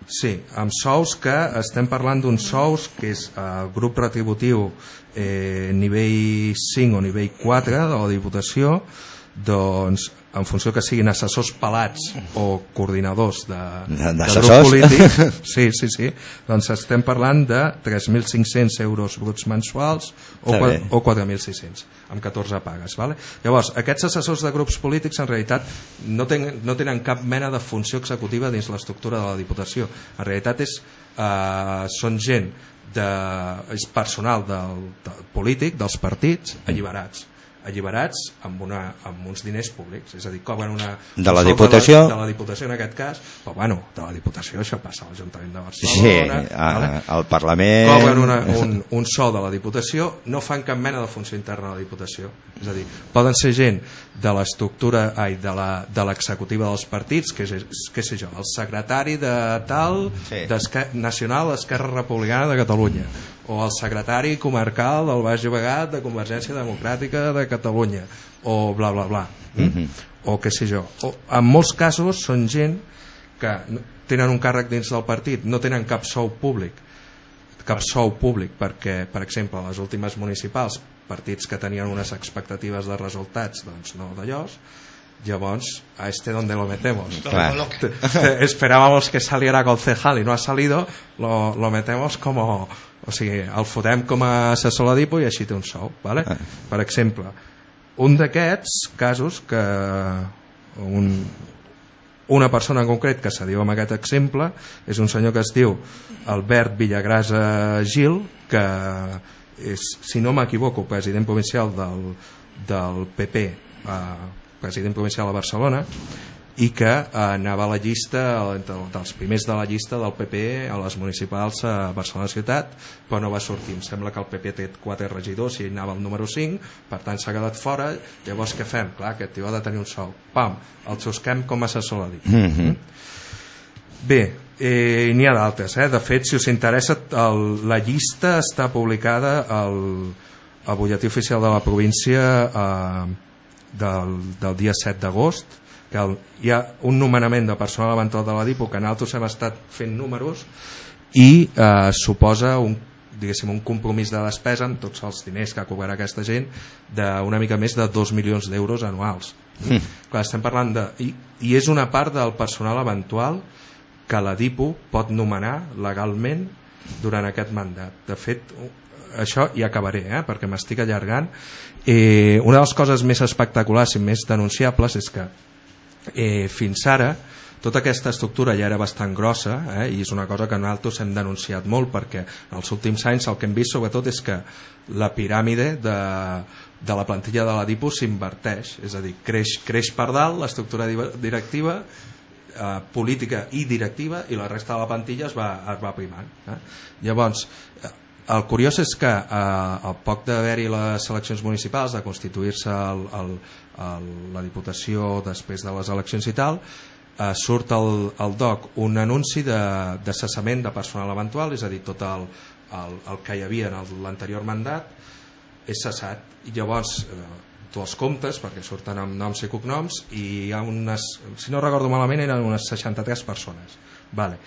S5: Sí, amb sous que estem parlant d'uns sous que és eh, grup retributiu eh, nivell cinc o nivell quatre de la Diputació, doncs en funció que siguin assessors pelats o coordinadors de, de, de grup polític, sí, sí, sí, doncs estem parlant de tres mil cinc-cents euros bruts mensuals o, o quatre mil sis-cents amb catorze pagues, vale? Llavors, aquests assessors de grups polítics en realitat no tenen, no tenen cap mena de funció executiva dins l'estructura de la Diputació. En realitat és, eh, són gent de, és personal del, del polític, dels partits, alliberats alliberats amb, una, amb uns diners públics, és a dir, cobren una...
S3: De la Diputació?
S5: De la, de la Diputació en aquest cas, però bueno, de la Diputació això passa a l'Ajuntament de Barcelona...
S3: Sí, a, vale? Al Parlament...
S5: Cobren una, un, un sou de la Diputació, no fan cap mena de funció interna a la Diputació, és a dir, poden ser gent de l'estructura, ai, de l'executiva dels partits, que és, què sé jo, el secretari de tal, sí. nacional d'Esquerra Republicana de Catalunya, o el secretari comarcal del Baix Llobregat de Convergència Democràtica de Catalunya, o bla bla bla, mm-hmm. o què sé jo, o, en molts casos són gent que tenen un càrrec dins del partit, no tenen cap sou públic cap sou públic perquè, per exemple, les últimes municipals, partits que tenien unes expectatives de resultats, doncs no d'allòs, llavors a este donde lo metemos,
S3: claro.
S5: Esperábamos que saliera concejal y no ha salido, lo, lo metemos como, o sigui, el fotem com a assessor a la Dipo i així té un sou, vale? Ah. Per exemple, un d'aquests casos que un, una persona en concret que se diu amb aquest exemple és un senyor que es diu Albert Villagrasa Gil, que és, si no m'equivoco, president provincial del, del P P, eh, president provincial a Barcelona, i que eh, anava a la llista, dels primers de la llista del P P a les municipals a Barcelona ciutat, però no va sortir. Em sembla que el P P té quatre regidors i ell anava al número cinc, per tant s'ha quedat fora. Llavors què fem? Clar, aquest tio ha de tenir un sou. Pam, el xusquem com a assessor a dir. Mm-hmm. Bé, eh, n'hi ha d'altres, eh? De fet, si us interessa, el, la llista està publicada al, al butlletí oficial de la província eh, del, del dia set d'agost, que el, hi ha un nomenament de personal eventual de la Dipo que nosaltres hem estat fent números i eh, suposa un, diguéssim, un compromís de despesa amb tots els diners que cobrarà aquesta gent d'una mica més de dos milions d'euros anuals. Mm. Clar, estem parlant de... I, I és una part del personal eventual que la Dipo pot nomenar legalment durant aquest mandat. De fet, això hi acabaré, eh, perquè m'estic allargant. Eh, una de les coses més espectaculars i més denunciables és que Eh, fins ara tota aquesta estructura ja era bastant grossa, eh, i és una cosa que nosaltres hem denunciat molt perquè en els últims anys el que hem vist sobretot és que la piràmide de, de la plantilla de la Dipo s'inverteix, és a dir, creix, creix per dalt l'estructura directiva, eh, política i directiva, i la resta de la plantilla es va, es va primant, eh. Llavors el curiós és que eh, al poc d'haver-hi les eleccions municipals, de constituir-se el, el El, la Diputació després de les eleccions i tal, eh, surt al, al D O C un anunci de, de cessament de personal eventual, és a dir, tot el, el, el que hi havia en l'anterior mandat és cessat, i llavors eh, tu els comptes perquè surten amb noms i cognoms i hi ha unes, si no recordo malament eren unes seixanta-tres persones, vale.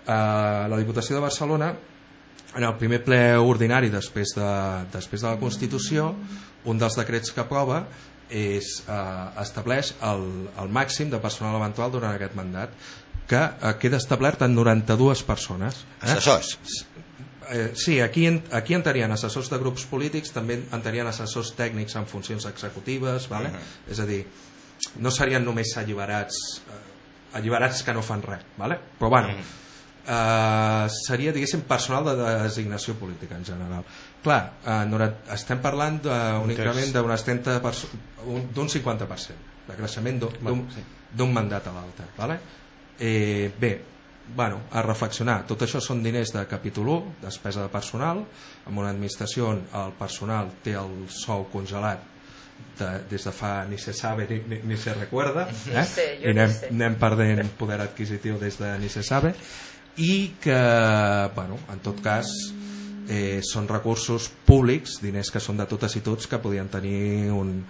S5: eh, la Diputació de Barcelona en el primer ple ordinari després de, després de la Constitució, un dels decrets que aprova és, eh, estableix el, el màxim de personal eventual durant aquest mandat, que eh, queda establert en noranta-dues persones.
S3: Eh? Assessors?
S5: Eh, sí, aquí, aquí entrarien assessors de grups polítics, també entrarien assessors tècnics en funcions executives, vale? Uh-huh. És a dir, no serien només alliberats, eh, alliberats que no fan res, vale? Però bueno, uh-huh. Uh, seria, diguéssim, personal de designació política en general. Clar, uh, estem parlant d'un increment d'unes trenta per cent, d'un cinquanta per cent de creixement d'un sí. mandat a l'altre, vale? Eh, bé, bueno, a reflexionar, tot això són diners de capítol u, despesa de personal, amb una administració on el personal té el sou congelat de, des de fa ni se sabe ni, ni, ni se recuerda, eh?
S6: sé,
S5: I anem, anem perdent poder adquisitiu des de ni se sabe, i que, bueno, en tot cas eh, són recursos públics, diners que són de totes i tots, que podien tenir un,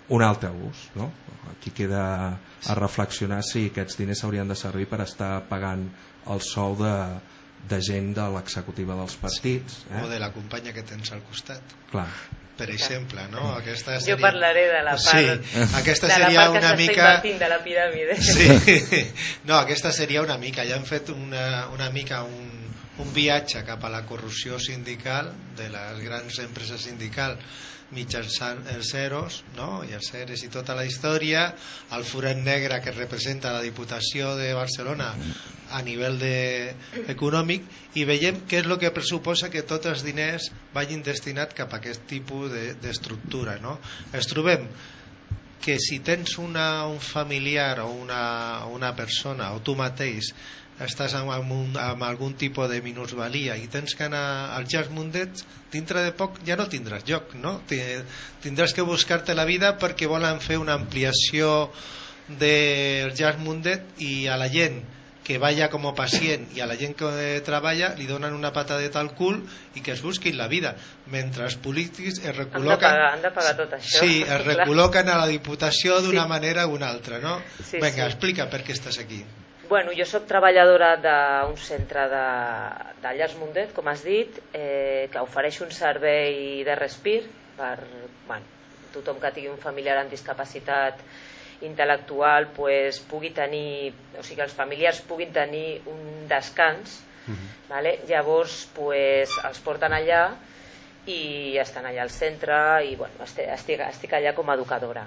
S5: un altre ús, no? Aquí queda a reflexionar si aquests diners s'haurien de servir per estar pagant el sou de, de gent de l'executiva dels partits, eh?
S2: O de la companya que tens al costat.
S5: Clar.
S2: Per exemple, no? Aquesta seria...
S6: Jo parlaré de la part,
S2: sí, aquesta
S6: de la
S2: seria
S6: part que
S2: una
S6: s'està
S2: mica...
S6: invertint de la piràmide.
S2: Sí. No, aquesta seria una mica. Ja hem fet una, una mica un, un viatge cap a la corrupció sindical de les grans empreses sindicals mitjançant els zeros, no? I els zeros i tota la història, el forat negre que representa la Diputació de Barcelona a nivell de, econòmic, i veiem què és el que pressuposa que tots els diners vagin destinats cap a aquest tipus d'estructura, no? Ens trobem que si tens una, un familiar o una, una persona o tu mateix estàs amb, amb, un, amb algun tipus de minusvalia i tens que anar als llacs Mundet, dintre de poc ja no tindràs lloc, no? Tindràs que buscar-te la vida perquè volen fer una ampliació dels llacs Mundet, i a la gent que vaya com a pacient i a la gent que treballa li donen una patadeta al cul i que es busquin la vida, mentre els polítics es recol·loquen,
S6: han de pagar, han de pagar tot això.
S2: Sí, es recol·loquen a la Diputació d'una
S6: sí.
S2: manera o una altra, no?
S6: Sí,
S2: Vinga,
S6: sí.
S2: explica per què estàs aquí.
S6: Bueno, jo sóc treballadora d'un centre de, de Llars Mundet, com has dit, eh, que ofereix un servei de respir per bueno, tothom que tingui un familiar amb discapacitat intel·lectual pues, pugui tenir, o sigui, els familiars puguin tenir un descans. Uh-huh. Vale? Llavors pues, els porten allà i estan allà al centre i bueno, estic, estic allà com a educadora.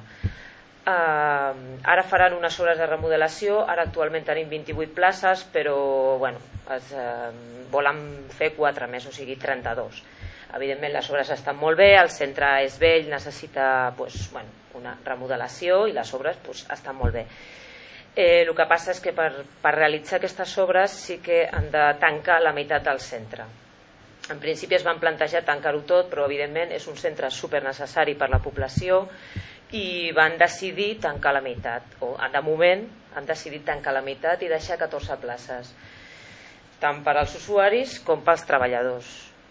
S6: Uh, ara faran unes hores de remodelació, ara actualment tenim vint-i-vuit places, però bueno, es, uh, volen fer quatre més, o sigui trenta-dos. Evidentment les obres estan molt bé, el centre és vell, necessita pues, bueno, una remodelació i les obres pues, estan molt bé. Eh, el que passa és que per, per realitzar aquestes obres sí que han de tancar la meitat del centre. En principi es van plantejar tancar-ho tot, però evidentment és un centre super necessari per la població i van decidir tancar la meitat, o de moment han decidit tancar la meitat i deixar catorze places, tant per als usuaris com pels treballadors.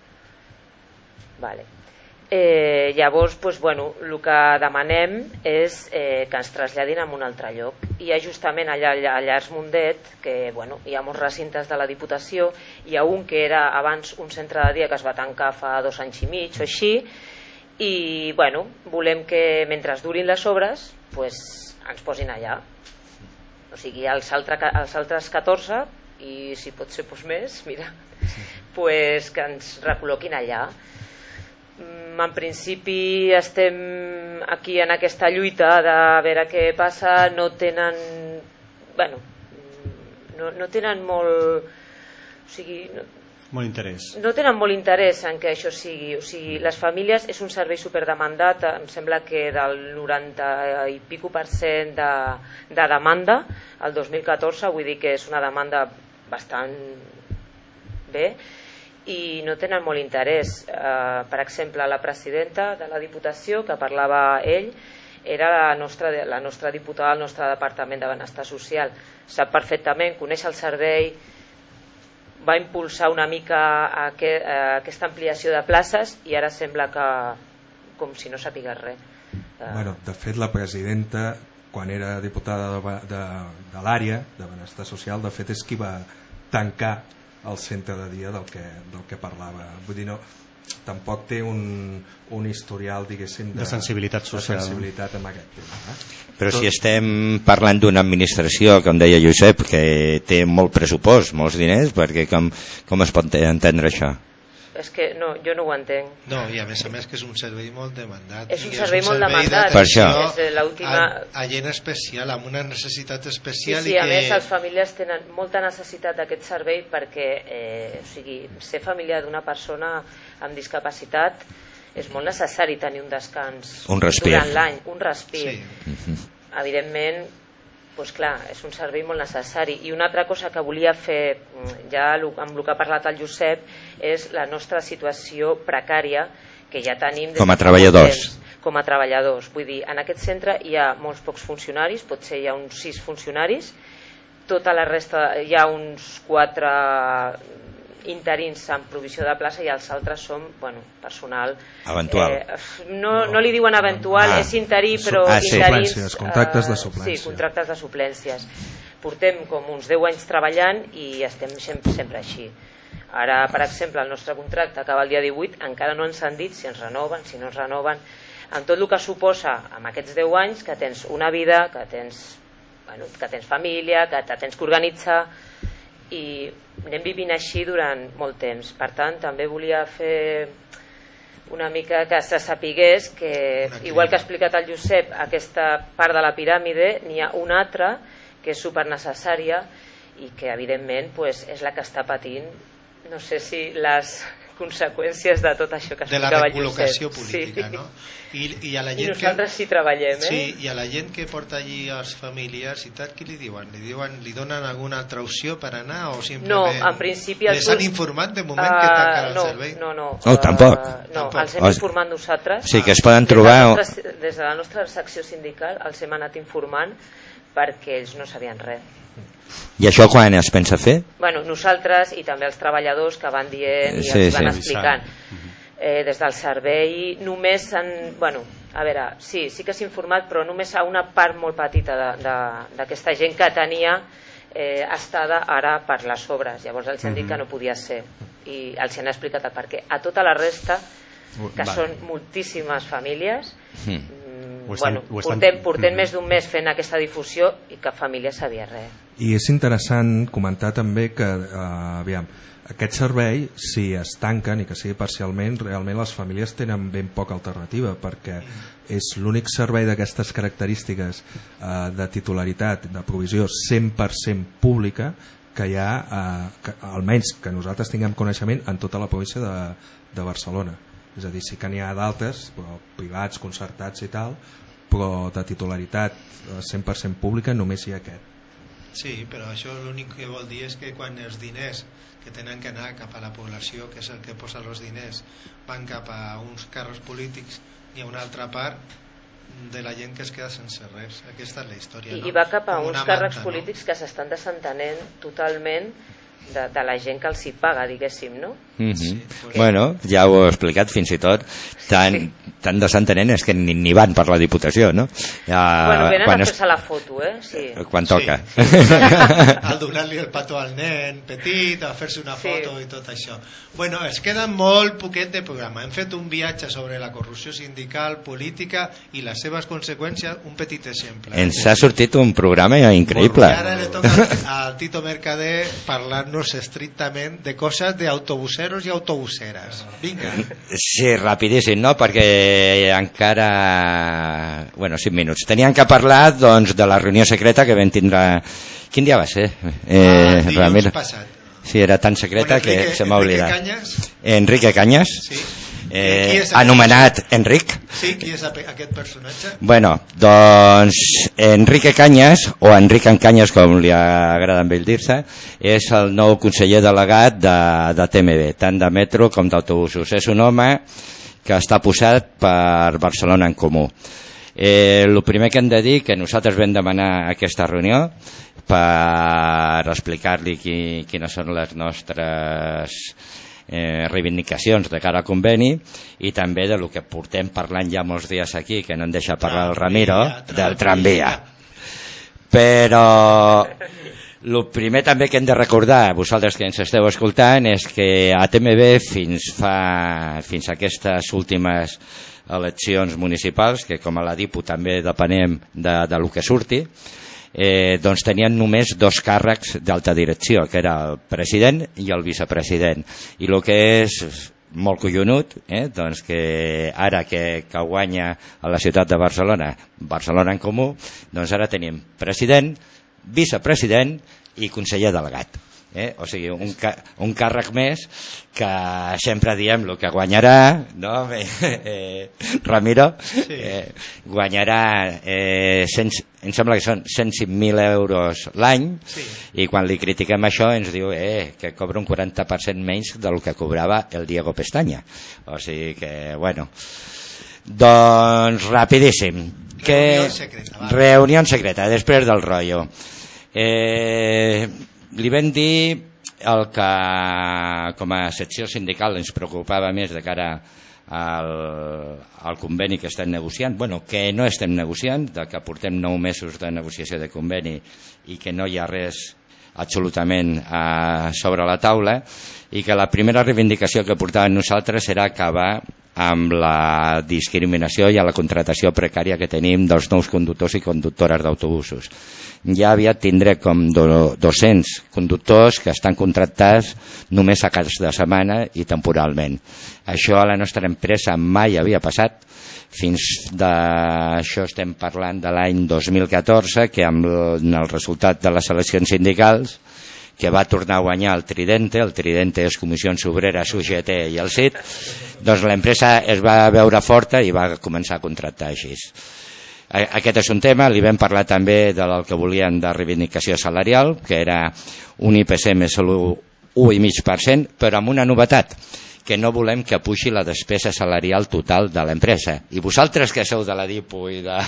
S6: Vale. Eh, llavors, pues, bueno, el que demanem és eh, que ens traslladin a un altre lloc. I justament allà a Llars Mundet, que bueno, hi ha molts recintes de la Diputació, hi ha un que era abans un centre de dia que es va tancar fa dos anys i mig o així, i bueno, volem que mentre durin les obres pues, ens posin allà, o sigui els, altre, els altres catorze i si pot ser pues, més mira, pues, que ens recol·loquin allà. En principi estem aquí en aquesta lluita de veure què passa, no tenen bueno, no, no tenen molt o sigui no,
S4: Molt interès.
S6: No tenen molt interès en que això sigui, o sigui, les famílies és un servei superdemandat, em sembla que del noranta i pico per cent de, de demanda el dos mil catorze, vull dir que és una demanda bastant bé i no tenen molt interès. Eh, per exemple, la presidenta de la Diputació, que parlava ell, era la nostra, la nostra diputada del nostre Departament de Benestar Social. Sap perfectament, coneix el servei, va impulsar una mica aquest, aquesta ampliació de places i ara sembla que com si no sàpigués res.
S5: Bueno, de fet la presidenta quan era diputada de, de, de l'àrea de Benestar Social, de fet és qui va tancar el centre de dia del que, del que parlava. Vull dir, no, tampoc té un, un historial, diguéssim, de,
S4: de sensibilitat social,
S5: de sensibilitat amb aquest tema. Eh?
S3: Però si estem parlant d'una administració, com deia Josep, que té molt pressupost, molts diners, perquè com, com es pot entendre això?
S6: És que no, jo no ho entenc.
S2: No, i a més a més que és un servei molt demandat.
S6: És un servei molt demandat.
S3: Per això.
S6: És l'última...
S2: A, a gent especial, amb una necessitat especial.
S6: Sí, sí,
S2: i
S6: a
S2: que...
S6: més les famílies tenen molta necessitat d'aquest servei perquè eh, o sigui, ser família d'una persona amb discapacitat és molt necessari tenir un descans
S3: un respir
S6: durant l'any, un respir.
S2: Sí.
S6: Evidentment, doncs clar, és un servei molt necessari. I una altra cosa que volia fer, ja amb el que ha parlat el Josep, és la nostra situació precària que ja tenim
S3: com a treballadors.
S6: Com a treballadors. Vull dir, en aquest centre hi ha molts pocs funcionaris, potser hi ha uns sis funcionaris, tota la resta hi ha uns quatre interins amb provisió de plaça i els altres són, bueno, personal
S3: eventual.
S6: Eh, no, no li diuen eventual,
S3: Ah.
S6: és interí, però
S3: Ah, sí.
S6: interins,
S5: Suplències, contractes de
S6: eh,
S5: suplència.
S6: Sí, contractes de suplències. Portem com uns deu anys treballant i estem sempre, sempre així. Ara, per exemple, el nostre contracte acaba el dia divuit, encara no ens han dit si ens renoven, si no ens renoven, amb tot el que suposa amb aquests deu anys que tens una vida, que tens, bueno, que tens família, que te tens que organitzar, i anem vivint així durant molt temps. Per tant, també volia fer una mica que se sapigués que, igual que ha explicat el Josep, aquesta part de la piràmide, n'hi ha una altra que és supernecessària i que, evidentment, pues, és la que està patint, no sé si les conseqüències de tot això que
S2: de la
S6: explicava el
S2: recol·locació
S6: Josep.
S2: política,
S6: Sí.
S2: no? I, i a la
S6: I
S2: gent
S6: nosaltres
S2: que,
S6: sí treballem, eh?
S2: sí, i a la gent que porta allí els familiars i tal, què li diuen? Li diuen, li donen alguna altra opció per anar o
S6: No,
S2: simplement
S6: en principi... els
S2: les han
S6: curs-
S2: informat de moment
S6: Ah,
S2: que tanquen el
S6: no,
S2: servei?
S6: No, no.
S3: Oh, tampoc.
S6: Uh, no,
S2: Tampoc.
S6: els hem
S3: O-
S6: informat nosaltres.
S3: Sí, que es poden
S6: Des de
S3: trobar...
S6: la nostra- Des de la nostra secció sindical els hem anat informant perquè ells no sabien res.
S3: I això quan es pensa fer?
S6: Bueno, nosaltres i també els treballadors que van dient i
S3: Sí,
S6: els van
S3: sí.
S6: explicant. Eh, des del servei només s'han... Bueno, a veure, sí, sí que s'ha informat, però només a una part molt petita de- de- d'aquesta gent que tenia eh, estada ara per les obres. Llavors els han dit que no podia ser i els han explicat el perquè. A tota la resta, que
S4: Vale.
S6: són moltíssimes famílies,
S3: Mm.
S6: mm,
S4: Ho estan-
S6: bueno,
S4: ho estan-
S6: portem, portem
S4: Mhm.
S6: més d'un mes fent aquesta difusió i cap família sabia res.
S5: I és interessant comentar també que, eh, aviam, aquest servei, si es tanquen i que sigui parcialment, realment les famílies tenen ben poca alternativa perquè és l'únic servei d'aquestes característiques eh, de titularitat, de provisió cent per cent pública que hi ha, eh, que, almenys que nosaltres tinguem coneixement en tota la província de, de Barcelona. És a dir, sí que n'hi ha d'altres, però privats, concertats i tal, però de titularitat eh, cent per cent pública només hi ha aquest.
S2: Sí, però això l'únic que vol dir és que quan els diners que tenen que anar cap a la població, que és el que posa els diners, van cap a uns càrrecs polítics, hi ha una altra part de la gent que es queda sense res. Aquesta és la història,
S6: I,
S2: no?
S6: i va cap a
S2: Com
S6: uns
S2: una
S6: càrrecs
S2: manta,
S6: polítics que s'estan desentenent totalment de, de la gent que els hi paga, diguéssim, no?
S3: Mm
S2: Sí,
S3: -hmm.
S2: pues-
S3: Bueno, ja ho he explicat fins i tot, tan,
S6: Sí.
S3: tan desentenent és que ni, ni van per la Diputació, no? Ja,
S6: bueno, venen
S3: quan
S6: a
S3: es-
S6: fer-se la foto, eh? Sí.
S3: quan toca.
S2: Sí. Al donar-li el petó al nen petit, a fer-se una
S6: Sí.
S2: foto i tot això. Bueno, es queda molt poquet de programa. Hem fet un viatge sobre la corrupció sindical, política i les seves conseqüències, un petit exemple.
S3: Ens ha sortit un programa increïble.
S2: I ara li toca al Tito Mercader parlar-nos estrictament de coses d'autobuseros i autobuseres. Vinga.
S3: Sí, rapidíssim, no? Perquè encara... Bueno, cinc minuts. Teníem que parlar, doncs, de la reunió secreta que vam tindre... Quin dia va ser?
S2: Eh, dilluns
S3: Ramiro?
S2: passat.
S3: Sí, era tan secreta
S2: Bueno, Enrique-
S3: que se m'ha
S2: Enrique
S3: oblidat.
S2: Cañas.
S3: Enrique Cañas,
S2: Sí. Qui
S3: eh,
S2: és aquest?
S3: anomenat Enric.
S2: Sí, qui és aquest personatge?
S3: Bueno, doncs Enrique Cañas, o Enric en Cañas, com li agrada a ell dir-se, és el nou conseller delegat de, de T M B, tant de metro com d'autobusos. És un home que està posat per Barcelona en Comú. Eh, el primer que hem de dir que nosaltres vam demanar aquesta reunió per explicar-li qui, quines són les nostres eh, reivindicacions de cara al conveni i també de lo que portem parlant ja molts dies aquí, que no em deixa parlar el Ramiro, del tramvia. Però el primer també que hem de recordar, vosaltres que ens esteu escoltant, és que a T M B fins fa fins a aquestes últimes eleccions municipals, que com a la Dipu també depenem de, de lo que surti, eh, doncs tenien només dos càrrecs d'alta direcció, que era el president i el vicepresident. I el que és molt collonut, eh, doncs que ara que, que guanya a la ciutat de Barcelona, Barcelona en Comú, doncs ara tenim president, vicepresident i conseller delegat. Eh? O sigui, un, ca un càrrec més que sempre diem el que guanyarà, no? eh, Ramiro, eh, guanyarà eh, cent, em sembla que són cent cinc mil euros l'any,
S2: Sí.
S3: i quan li critiquem això ens diu eh, que cobra un quaranta per cent menys del que cobrava el Diego Pestaña. O sigui que, bueno, doncs rapidíssim. Que...
S2: Reunió secreta, va.
S3: Reunió secreta, després del rotllo. Eh, li vam dir el que com a secció sindical ens preocupava més de cara al, al conveni que estem negociant, bueno, que no estem negociant, de que portem nou mesos de negociació de conveni i que no hi ha res absolutament eh, sobre la taula, i que la primera reivindicació que portàvem nosaltres era acabar amb la discriminació i a la contratació precària que tenim dels nous conductors i conductores d'autobusos. Ja aviat tindré com do, dos-cents conductors que estan contractats només a caps de setmana i temporalment. Això a la nostra empresa mai havia passat. Fins d'això estem parlant de l'any dos mil catorze, que amb el, el resultat de les eleccions sindicals, que va tornar a guanyar el Tridente, el Tridente és Comissions Obreres, U G T i el C I T, doncs l'empresa es va veure forta i va començar a contractar així. Aquest és un tema. Li vam parlar també del que volien de reivindicació salarial, que era un I P C més l'u coma cinc per cent, però amb una novetat, que no volem que pugi la despesa salarial total de l'empresa. I vosaltres que sou de la DIPU i de,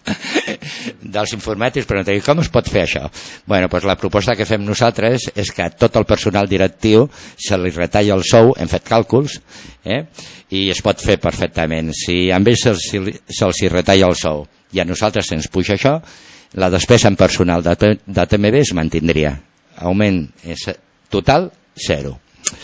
S3: dels informàtics, pregunteu, com es pot fer això? Bueno, doncs la proposta que fem nosaltres és que a tot el personal directiu se li retalla el sou, hem fet càlculs, eh? I es pot fer perfectament. Si a ells se'ls se retalla el sou i a nosaltres se'ns puja això, la despesa en personal de, de T M B es mantindria. Augment és total, zero.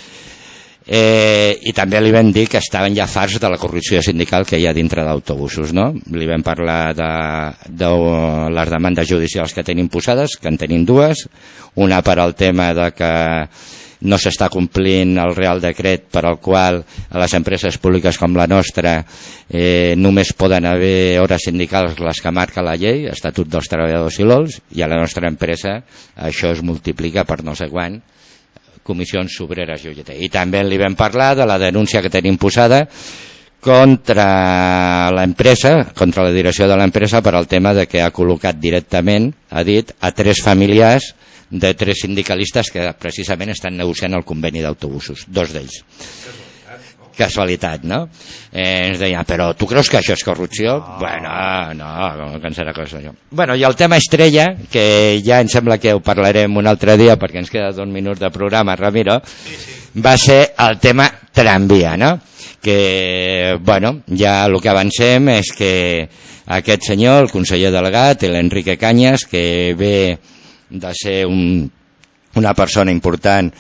S3: Eh, I també li vam dir que estaven ja farts de la corrupció sindical que hi ha dintre d'autobusos, no? Li vam parlar de, de les demandes judicials que tenim posades, que en tenim dues, una per al tema de que no s'està complint el Real Decret per al qual a les empreses públiques com la nostra eh, només poden haver hores sindicals les que marca la llei, Estatut dels Treballadors i l'O L S, i a la nostra empresa això es multiplica per no sé quant, Comissions Obreres i U G T. I també li vam parlar de la denúncia que tenim posada contra l'empresa, contra la direcció de l'empresa per al tema de que ha col·locat directament, ha dit, a tres familiars de tres sindicalistes que precisament estan negociant el conveni d'autobusos, dos d'ells. Casualitat, no? Eh, ens deia, però tu creus que això és corrupció? No. Bueno, no, que en serà cosa això. Bueno, i el tema estrella, que ja em sembla que ho parlarem un altre dia perquè ens queda dos minuts de programa, Ramiro, sí, sí. Va ser el tema tramvia, no? Que, bueno, ja el que avancem és que aquest senyor, el conseller delegat, l'Enrique Cañas, que ve de ser un una persona important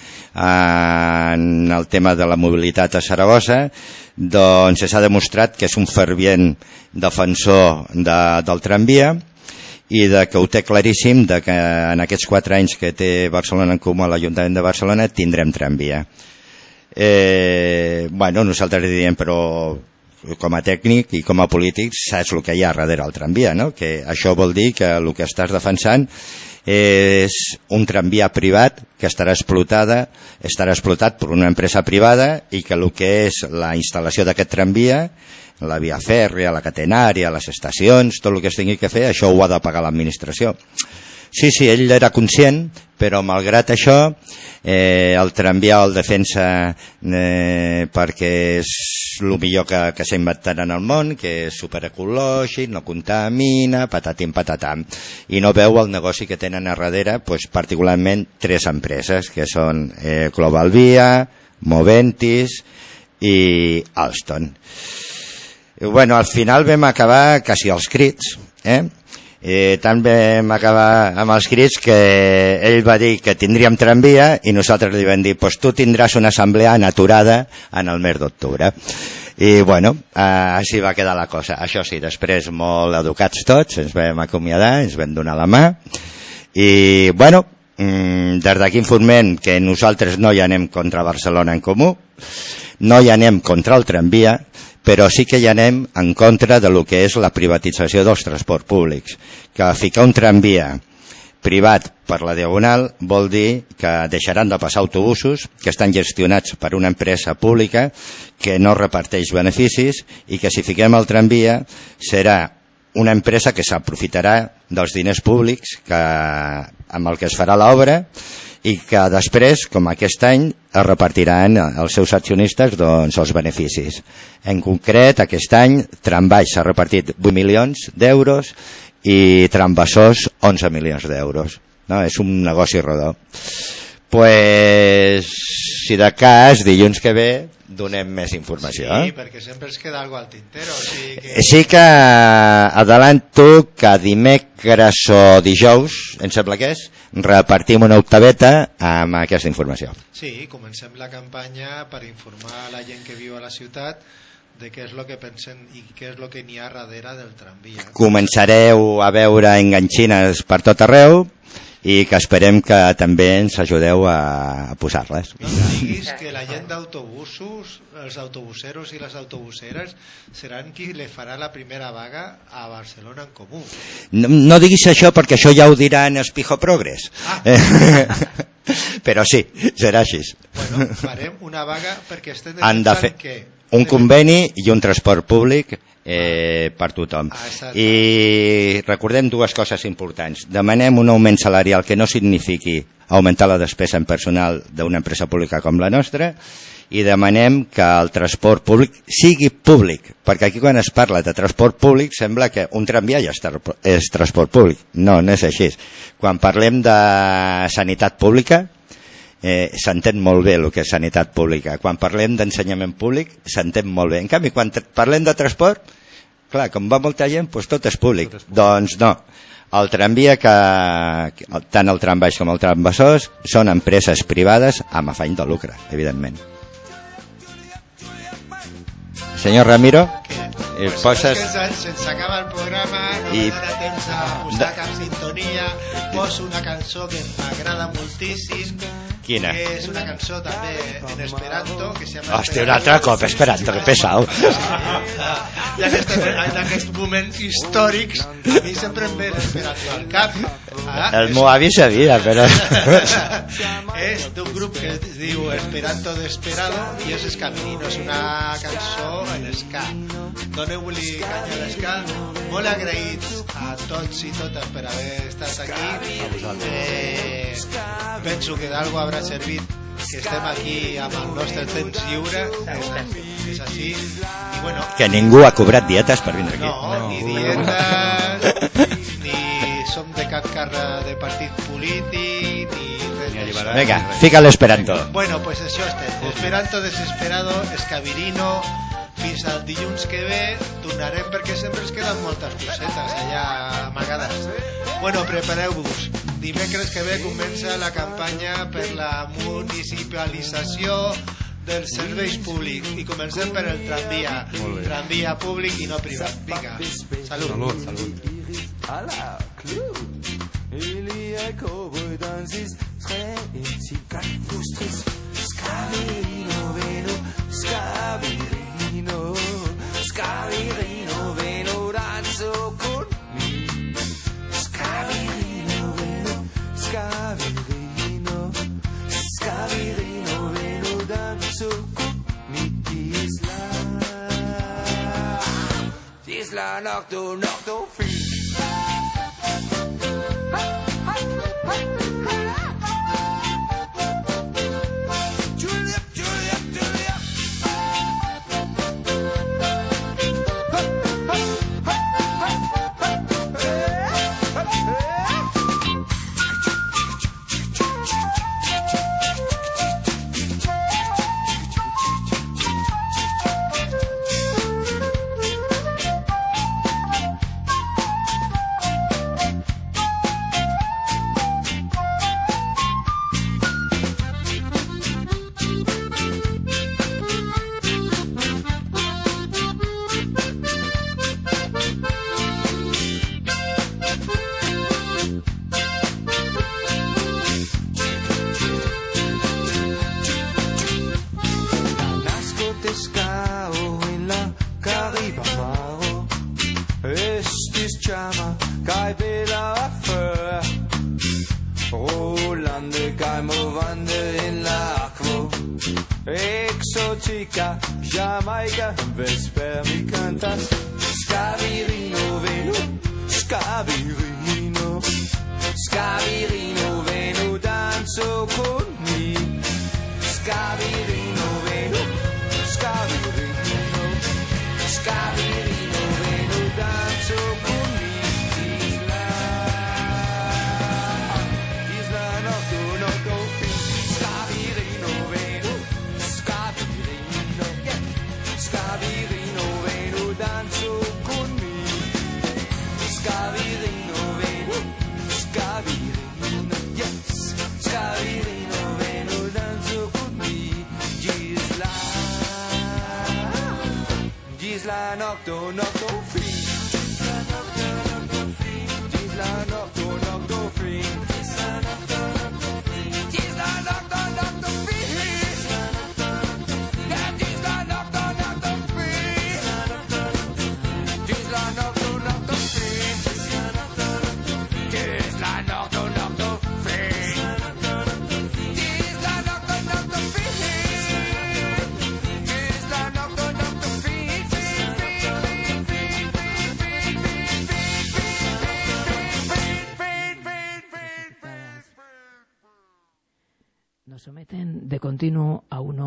S3: en el tema de la mobilitat a Saragossa, doncs s'ha demostrat que és un fervent defensor de, del tramvia i de que ho té claríssim de que en aquests quatre anys que té Barcelona en comú a l'Ajuntament de Barcelona tindrem tramvia. Eh, bueno, nosaltres diríem, però com a tècnic i com a polític saps el que hi ha darrere el tramvia, no? Que això vol dir que el que estàs defensant és un tramvia privat que estarà explotada, estarà explotat per una empresa privada i que el que és la instal·lació d'aquest tramvia, la via fèrria, la catenària, les estacions, tot el que es tingui que fer, això ho ha de pagar l'administració. Sí, sí, ell era conscient, però malgrat això eh, el tramvia el defensa eh, perquè és el millor que, que s'ha inventat en el món, que és superecològic, no contamina, patatim patatam, i no veu el negoci que tenen a darrere, pues, particularment tres empreses que són eh, Global Via, Moventis i Alstom. I, bueno, al final vam acabar quasi als crits, eh? Eh, tant vam acabar amb els crits que ell va dir que tindríem tramvia i nosaltres li vam dir, pues tu tindràs una assemblea naturada en el mes d'octubre. I bueno, eh, així va quedar la cosa. Això sí, després molt educats tots, ens vam acomiadar, ens vam donar la mà i bueno, des d'aquí informem que nosaltres no hi anem contra Barcelona en Comú, no hi anem contra el tramvia, però sí que hi anem en contra de lo que és la privatització dels transports públics. Que ficar un tramvia privat per la Diagonal vol dir que deixaran de passar autobusos que estan gestionats per una empresa pública que no reparteix beneficis i que si fiquem el tramvia serà una empresa que s'aprofitarà dels diners públics que, amb el que es farà l'obra i que després, com aquest any, es repartiran als seus accionistes doncs, els beneficis. En concret, aquest any, Trambaix s'ha repartit vuit milions d'euros i Trambesòs onze milions d'euros. No? És un negoci rodó. pues, si de cas, dilluns que ve, donem més informació.
S2: Sí,
S3: eh?
S2: perquè sempre es queda algo al tintero. O sigui que...
S3: Sí que adelanto que dimecres o dijous, em sembla que és, repartim una octaveta amb aquesta informació.
S2: Sí, comencem la campanya per informar a la gent que viu a la ciutat de què és el que pensen i què és el que n'hi ha darrere del tramvia.
S3: Començareu a veure enganxines per tot arreu i que esperem que també ens ajudeu a posar-les.
S2: No em diguis que la gent d'autobusos, els autobuseros i les autobuseres seran qui li farà la primera vaga a Barcelona en Comú.
S3: No, no diguis això perquè això ja ho diran els Pijo Progres.
S2: Ah.
S3: Però sí, serà així.
S2: Bueno, farem una vaga perquè estem
S3: Han de fer
S2: que...
S3: un conveni i un transport públic eh, per tothom.
S2: Ah,
S3: I recordem dues coses importants. Demanem un augment salarial que no signifiqui augmentar la despesa en personal d'una empresa pública com la nostra, i demanem que el transport públic sigui públic, perquè aquí quan es parla de transport públic sembla que un tramvia ja és transport públic. No, no és així. Quan parlem de sanitat pública, Eh, s'entén molt bé el que és sanitat pública. Quan parlem d'ensenyament públic s'entén molt bé. En canvi, quan parlem de transport, clar, com va molta gent, doncs tot és públic. Tot és públic. Doncs no, el tramvia, que tant el trambaix com el trambassós són empreses privades amb afany de lucre, evidentment. Senyor Ramiro,
S2: pues
S3: poses...
S2: és que se'ns acaba el programa, no
S3: I...
S2: I... dona temps a posar cap sintonia. Poso una cançó que m'agrada moltíssim.
S3: Quina?
S2: Que és una cançó també en esperanto que se llama...
S3: Hòstia, un altre cop, esperanto, que pesau.
S2: Ja que estem en aquests moments històrics, a mi sempre em ve l'esperanto al cap. Ah,
S3: El Moavi sabia, però...
S2: és d'un grup que es diu Esperanto Desperado i és Escaminino, és una cançó en ska. Doneu-li canya a l'esca. Molt agraïts a tots i totes per haver estat aquí. Eh, penso que d'algo haurà servit que estem aquí amb el nostre temps lliure, és, és així. I bueno,
S3: Que ningú ha cobrat dietes per vindre aquí.
S2: no, ni dietes, ni som de cap carra de partit polític, ni res d'això.
S3: Vinga, fica l'esperanto.
S2: Bueno, pues això estem. Esperanto Desesperado, Escavirino. Fins al dilluns que ve tornarem perquè sempre es queden moltes cosetes allà amagades. Bueno, prepareu-vos. Dimecres que ve comença la campanya per la municipalització dels serveis públics i comencem per el tramvia. Tramvia públic i no privat. Vinga, salut.
S5: Salut, salut.
S7: À la clou, il y a cowboy dans this train, et petit cat frustré. Scavirino, veno, Scavirino, Scavirino, veno, danzo con me. Scavirino, veno, Scavirino, Scavirino, veno, danzo con me. Isla, Isla, nocto, nocto, free. Juliet, Juliet, Juliet. Pescado en la Caribamaro. Estis chama kai bella før. Rollande kai movande en la aquo. Exotica, Jamaica, Vesper mi cantas. Scavirino veno, Scavirino, Scavirino veno, danzo con me. Scavirino veno, Scavirino, Scavirino veno, danzo con me. Isla, Isla nocto, nocto, fin. nocto, nocto fin. Dis la nocto, nocto fin. Dis la nocto, nocto fin. Dis la nocto, nocto fin. Dis la nocto, nocto fin. Dis la nocto, nocto fin. Dis la nocto, nocto fin. Dis la nocto, nocto fin. Dis la nocto, nocto fin. Dis la nocto, nocto fin.
S8: Nos someten de continuo a uno